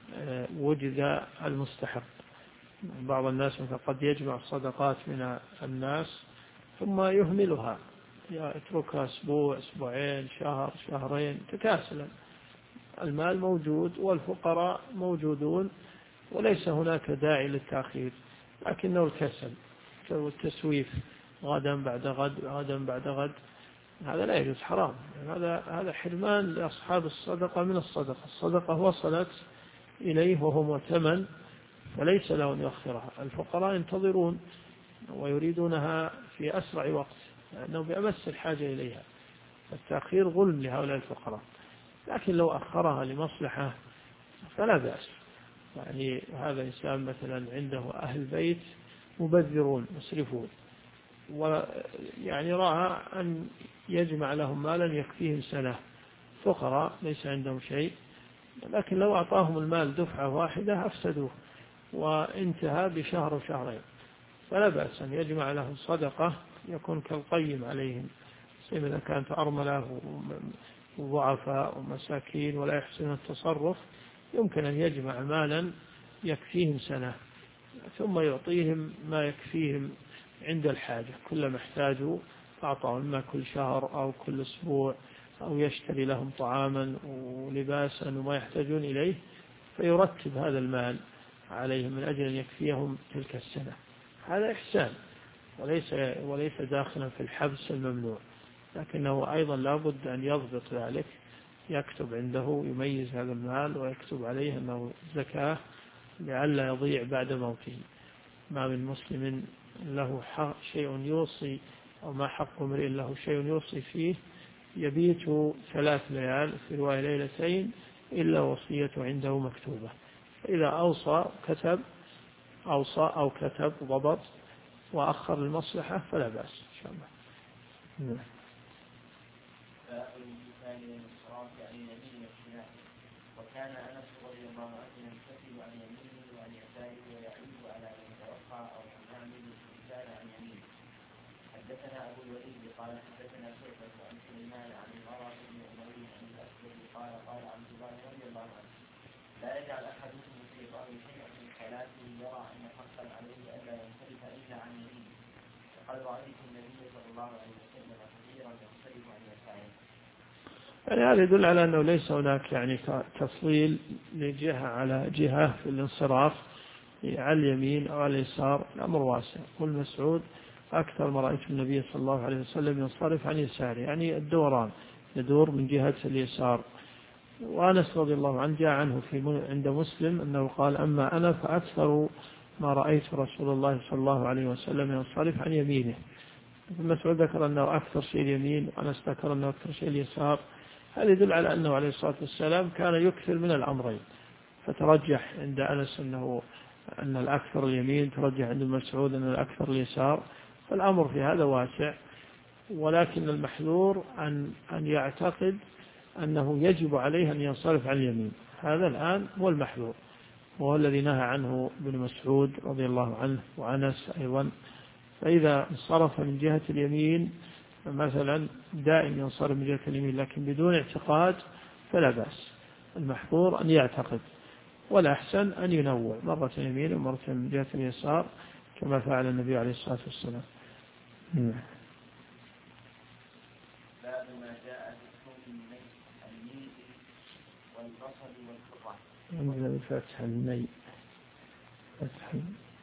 وجد المستحق. بعض الناس قد يجمع الصدقات من الناس ثم يهملها، يتركها أسبوع أسبوعين شهر شهرين تكاسلا. المال موجود والفقراء موجودون وليس هناك داعي للتأخير، لكنه الكسل والتسويف غدا بعد غد غدا بعد غد، هذا لا يجوز، حرام. هذا حرمان لأصحاب الصدقة من الصدقة. الصدقة وصلت إليه وهو مؤتمن فليس له أن يؤخرها. الفقراء ينتظرون ويريدونها في أسرع وقت لأنه بأمس الحاجة إليها، التأخير ظلم لهؤلاء الفقراء. لكن لو أخرها لمصلحة فلا بأس. يعني هذا إنسان مثلا عنده أهل بيت مبذرون مسرفون، ويعني رأى أن يجمع لهم مالا يكفيهم سنة، فقراء ليس عندهم شيء، لكن لو أعطاهم المال دفعة واحدة أفسدوه وانتهى بشهر وشهرين، فلا بأس أن يجمع لهم صدقة يكون كالقيم عليهم. إذا كانت أرملة وضعفاء ومساكين ولا يحسن التصرف يمكن أن يجمع مالا يكفيهم سنة ثم يعطيهم ما يكفيهم عند الحاجة، كلما احتاجوا أعطوا، إما كل شهر أو كل أسبوع، أو يشتري لهم طعاما ولباسا وما يحتاجون إليه، فيرتب هذا المال عليهم من أجل أن يكفيهم تلك السنة. هذا إحسان وليس داخلا في الحبس الممنوع، لكنه أيضا لابد أن يضبط ذلك، يكتب عنده يميز هذا المال ويكتب عليه أنه زكاة لئلا يضيع بعد موته. ما من مسلم له شيء يوصي أو ما حق امرئ له شيء يوصي فيه يبيت 3 ليال في رواية ليلتين إلا وصية عنده مكتوبة. فإذا أوصى أو كتب ضبط وأخر المصلحة فلا بأس إن شاء الله. وكان أنس رضي الله عنه ينتقل عن يمينه وعن يساره ويعيب على من توقع أو يعمل الإنسان عن يمينه. حدثنا أبو الوليد قال حدثنا شعبة عن سليمان عن المرأة بن أمية عن الأسود قال عبد الله رضي الله عنه لا يجعل أحدكم في ظهر شيئا من صلاته يرى أن حقا عليه ألا ينصرف إلا عن يمينه، فقد رأيت النبي صلى الله عليه وسلم كثيرا ينصرف عن يساره. يعني هذا يدل على أنه ليس هناك يعني تفصيل لجهة على جهة في الانصراف على اليمين أو على اليسار، الأمر واسع. قل مسعود أكثر ما رأيت النبي صلى الله عليه وسلم ينصرف عن يساره، يعني الدوران يدور من جهة اليسار. وأنس رضي الله عنه جاء عنه عند مسلم أنه قال أما أنا فأكثر ما رأيت رسول الله صلى الله عليه وسلم ينصرف عن يمينه. مسعود ذكر أنه أكثر شيء اليمين، وأنس ذكر أنه أكثر شيء اليسار. هذا يدل على أنه عليه الصلاة والسلام كان يكثر من الأمرين، فترجح عند أنس أن الأكثر اليمين، ترجح عند مسعود أن الأكثر اليسار، فالأمر في هذا واسع. ولكن المحذور أن يعتقد أنه يجب عليه أن ينصرف عن اليمين، هذا الآن هو المحذور، وهو الذي نهى عنه ابن مسعود رضي الله عنه وأنس أيضا. فإذا انصرف من جهة اليمين مثلا دائم ينصرف من جهة اليمين لكن بدون اعتقاد فلا بأس. المحظور أن يعتقد، والأحسن أن ينوع مرة يمين ومرة من جهة اليسار كما فعل النبي عليه الصلاة والسلام. باب ما جاء في حكم النيل والبصل والفرة. عندنا بفتح النيل، فتح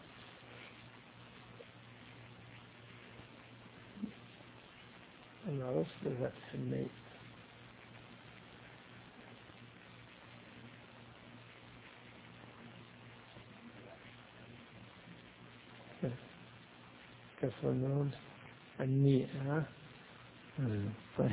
المعروف بفتح النيل. كسر النون النيء. طيب.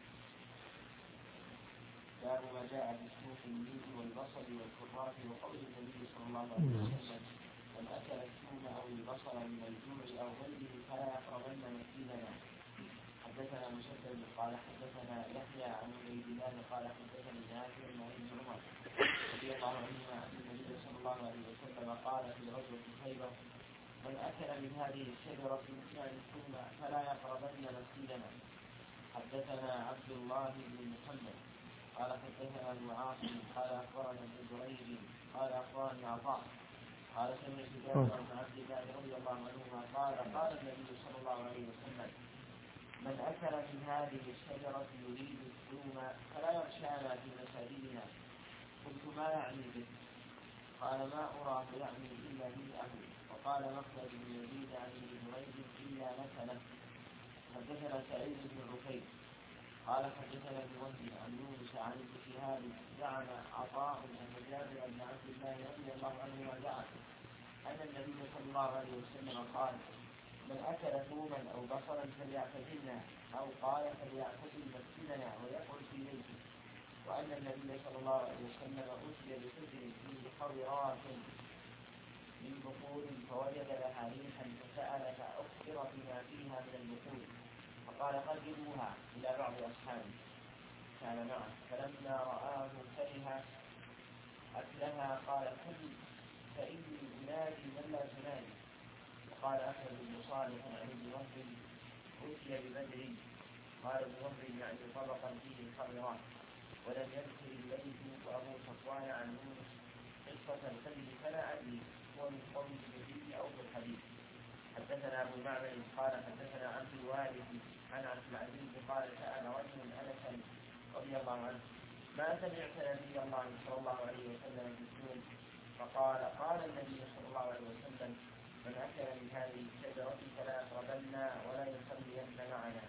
باب ما جاء بالسوق النيء والبصل والكراث وقول النبي صلى الله عليه وسلم من أكل الثوم أو البصل من الجوع أو غيره فلا يقربن مسجدنا. حدثنا مسدد قال حدثنا يحيى عن عبيد الله قال حدثني نافع عن ابن عمر رضي الله عنهما أن النبي صلى الله عليه وسلم قال في غزوة خيبر من أكل من هذه الشجرة يعني الثوم فلا يقربن مسجدنا. حدثنا عبد الله بن محمد قال حدثنا ابن عاصم قال أخبرنا ابن جريج قال أخبرني عطاء قال سمعت جابر بن عبد الله رضي الله عنهما قال قال النبي صلى الله عليه وسلم من أكل من هذه الشجرة يريد الثوم فلا يغشانا في مساجدنا. قلت ما يعني به؟ قال ما أراه يعني إلا بدعه. وقال مخلد بن يزيد عن ابن جريج إلا مثله. حدثنا سعيد بن عفيف قال حدثنا ابن وهب عن يونس عن ابن شهاب زعم عطاء أن جابر بن عبد الله رضي الله عنهما زعم أن النبي صلى الله عليه وسلم قال من أكل ثوما أو بصلا فليعتزلنا أو قال فليعتزل مسجدنا ويقعد في بيته. وأن النبي صلى الله عليه وسلم أتي بحجر فيه خضراء من بخور فوجد لها ريحا فسأل فأخبر بما فيها من البخور فقال قدموها إلى بعض أصحابه كان معه فلما رآه كره أكلها قال كل فإني أنادي من لا تنادي. وقال أحمد بن صالح عن ابن وهب أتي ببدر قال ابن وهب يعني طبقا فيه خضراء ولم يذكر الليث وأبو صفوان عن يونس قصة الخيل فلا أدري هو من قول الجديد أو في الحديث. حدثنا أبو معمر قال حدثنا عبد الوارث عن عبد العزيز قال سأل رجل أنسا رضي الله عنه ما سمعت نبي الله صلى الله عليه وسلم بالثوم فقال قال النبي صلى الله عليه وسلم من أكل من هذه الشجرة فلا يقربن ولا يصلين معنا.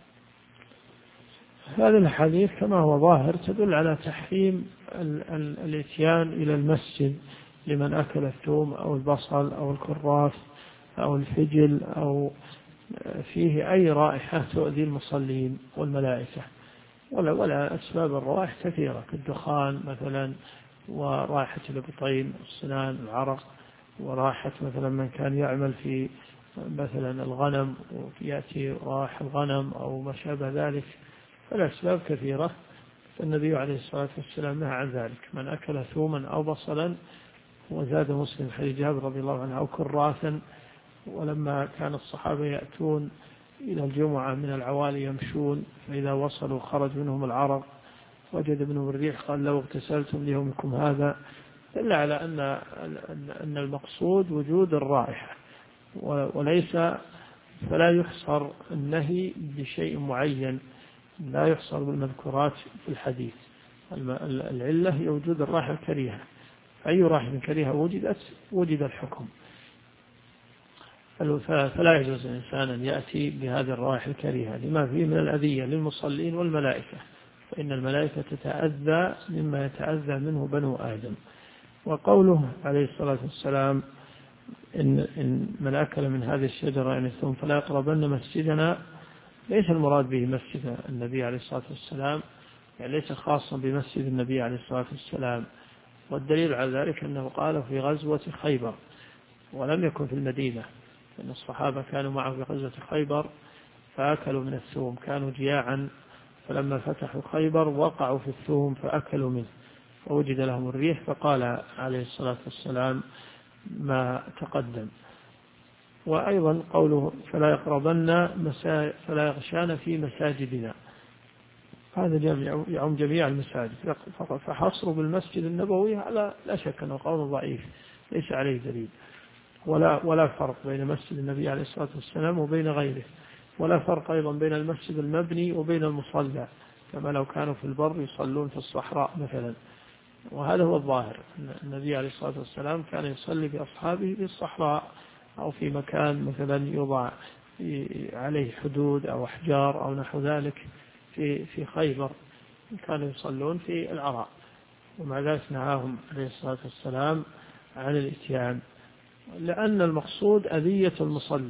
هذا الحديث كما هو ظاهر تدل على تحريم الاتيان إلى المسجد لمن أكل الثوم أو البصل أو الكراث أو الفجل أو فيه أي رائحة تؤذي المصلين والملائكة. ولا أسباب الروائح كثيرة كالدخان مثلا ورائحة الإبطين السنان العرق ورائحة مثلا من كان يعمل في مثلا الغنم ويأتي رائحة الغنم أو ما شابه ذلك. فالأسباب كثيرة. فالنبي عليه الصلاة والسلام نهى عن ذلك من أكل ثوما أو بصلا. وزاد مسلم حديث جابر رضي الله عنه أو كراثا. ولما كان الصحابة يأتون إلى الجمعة من العوالي يمشون فإذا وصلوا خرج منهم العرق وجد منهم الريح قال لو اغتسلتم ليومكم هذا إلا على أن المقصود وجود الرائحة وليس فلا يحصر النهي بشيء معين لا يحصر بالمذكورات في الحديث. العلة هي وجود الرائحة الكريهة. أي رائحة كريهة وجد الحكم. فلا يجوز الإنسان أن يأتي بهذه الروائح الكريهة لما فيه من الأذية للمصلين والملائكة فإن الملائكة تتأذى مما يتأذى منه بنو آدم. وقوله عليه الصلاة والسلام إن من أكل من هذه الشجرة يعني ثم فلا يقربن مسجدنا ليس المراد به مسجد النبي عليه الصلاة والسلام يعني ليس خاصا بمسجد النبي عليه الصلاة والسلام. والدليل على ذلك أنه قال في غزوة خيبر ولم يكن في المدينة لأن الصحابة كانوا معه في غزوة خيبر فأكلوا من الثوم كانوا جياعا فلما فتحوا خيبر وقعوا في الثوم فأكلوا منه فوجد لهم الريح فقال عليه الصلاة والسلام ما تقدم. وأيضا قوله فلا يقربن فلا يغشان في مساجدنا هذا يعم جميع المساجد فحصر بالمسجد النبوي على لا شك أنه قول ضعيف ليس عليه دليل ولا فرق بين مسجد النبي عليه الصلاة والسلام وبين غيره ولا فرق أيضا بين المسجد المبني وبين المصلى كما لو كانوا في البر يصلون في الصحراء مثلا. وهذا هو الظاهر النبي عليه الصلاة والسلام كان يصلي بأصحابه في الصحراء أو في مكان مثلا يوضع عليه حدود أو أحجار أو نحو ذلك في خيبر كانوا يصلون في العراء. ومع ذلك نهاهم عليه الصلاة والسلام عن الاتيان لأن المقصود أذية المصلين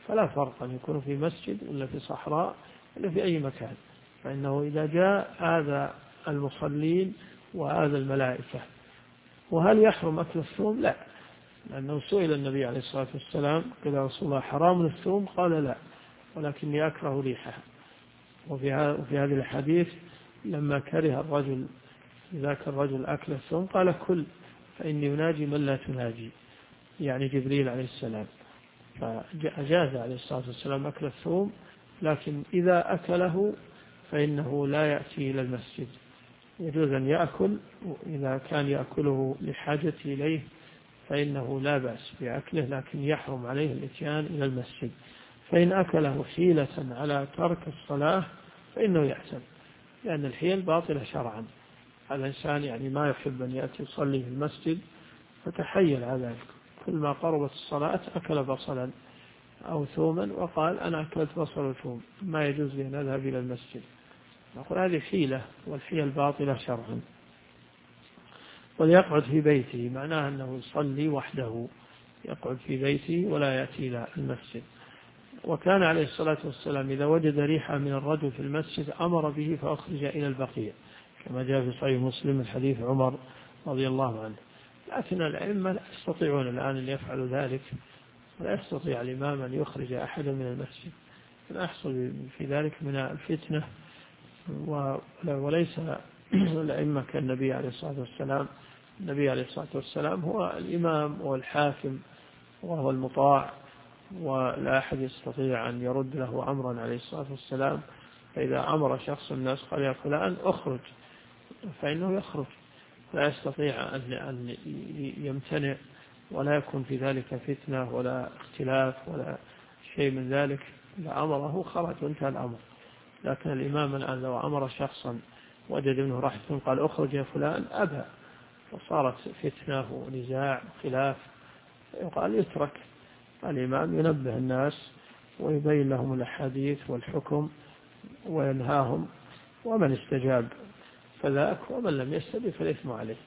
فلا فرق أن يكون في مسجد ولا في صحراء ولا في أي مكان، فإنه إذا جاء هذا المصلين وهذا الملائكة. وهل يحرم أكل الثوم؟ لا، لأنه سئل النبي عليه الصلاة والسلام قال يا رسول الله حرام الثوم؟ قال لا، ولكني أكره ريحها. وفي هذه الحديث لما كره الرجل ذاك الرجل أكل الثوم قال كل فإني يناجي من لا تناجي، يعني جبريل عليه السلام. فأجاز عليه الصلاة والسلام أكل الثوم، لكن إذا أكله فإنه لا يأتي إلى المسجد. يجوز أن يأكل، إذا كان يأكله لحاجته إليه فإنه لا بأس بأكله، لكن يحرم عليه الإتيان إلى المسجد. فإن أكله حيلة على ترك الصلاة فإنه يحسن، لأن الحيل باطلة شرعا. الإنسان يعني ما يحب أن يأتي يصلي في المسجد فتحيل على ذلك، كل ما قربت الصلاة أكل بصلا أو ثوما وقال أنا أكلت بصل وثوم، ما يجوز لي أن أذهب إلى المسجد. نقول هذه حيلة، والحيل باطلة شرعا. وليقعد في بيته، معناه أنه يصلي وحده، يقعد في بيته ولا يأتي إلى المسجد. وكان عليه الصلاة والسلام إذا وجد ريحة من الرجل في المسجد أمر به فأخرج إلى البقيع، كما جاء في صحيح مسلم من حديث عمر رضي الله عنه. لكن الأئمة لا يستطيعون الآن أن يفعلوا ذلك، ولا يستطيع الإمام أن يخرج أحدا من المسجد، فيحصل في ذلك من الفتنة. وليس الأئمة كالنبي عليه الصلاة والسلام. النبي عليه الصلاة والسلام هو الإمام والحاكم وهو المطاع، ولا أحد يستطيع أن يرد له أمرا عليه الصلاة والسلام. فإذا أمر شخص الناس قال يا فلان أخرج فإنه يخرج، لا يستطيع أن يمتنع، ولا يكون في ذلك فتنة ولا اختلاف ولا شيء من ذلك. إذا أمره خرج وانتهى الأمر. لكن الإمام الآن لو أمر شخصا وجد منه راحة قال أخرج يا فلان أبى، فصارت فتنة ونزاع وخلاف، يقال يترك. الإمام ينبه الناس ويبين لهم الأحاديث والحكم وينهاهم، ومن استجاب فذاك، ومن لم يستجب فالإثم عليه.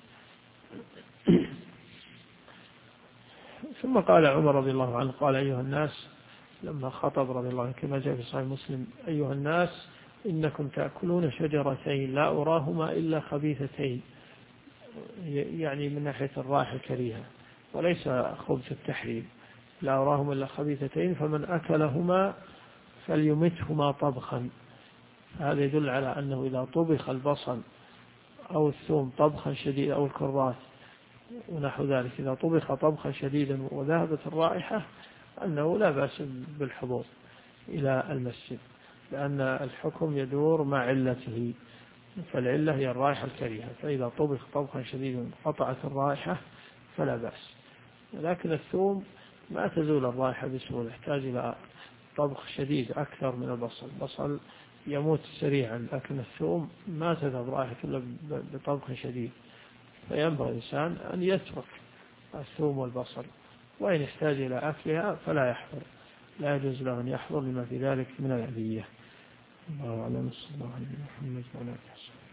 ثم قال عمر رضي الله عنه قال أيها الناس لما خطب رضي الله عنه كما جاء في صحيح مسلم أيها الناس إنكم تأكلون شجرتين لا أراهما إلا خبيثتين، يعني من ناحية الرائحة الكريهة، وليس خبث التحريم، لا أراهما إلا خبيثتين فمن أكلهما فليمتهما طبخا. هذا يدل على أنه إذا طبخ البصل أو الثوم طبخا شديدا أو الكراث ونحو ذلك، إذا طبخ طبخا شديدا وذهبت الرائحة أنه لا بأس بالحضور إلى المسجد، لأن الحكم يدور مع علته، فالعلة هي الرائحة الكريهة. فإذا طبخ طبخا شديدا قطعت الرائحة فلا بأس. لكن الثوم ما تزول الرائحة بسهولة، يحتاج إلى طبخ شديد أكثر من البصل. البصل يموت سريعا، لكن الثوم ما تذهب رائحة إلا بطبخ شديد. فينبغي الإنسان أن يترك الثوم والبصل، وإن احتاج إلى أكلها فلا يحضر، لا يجوز له أن يحضر لما في ذلك من الأذية. الله أعلم. صلى الله عليه وسلم.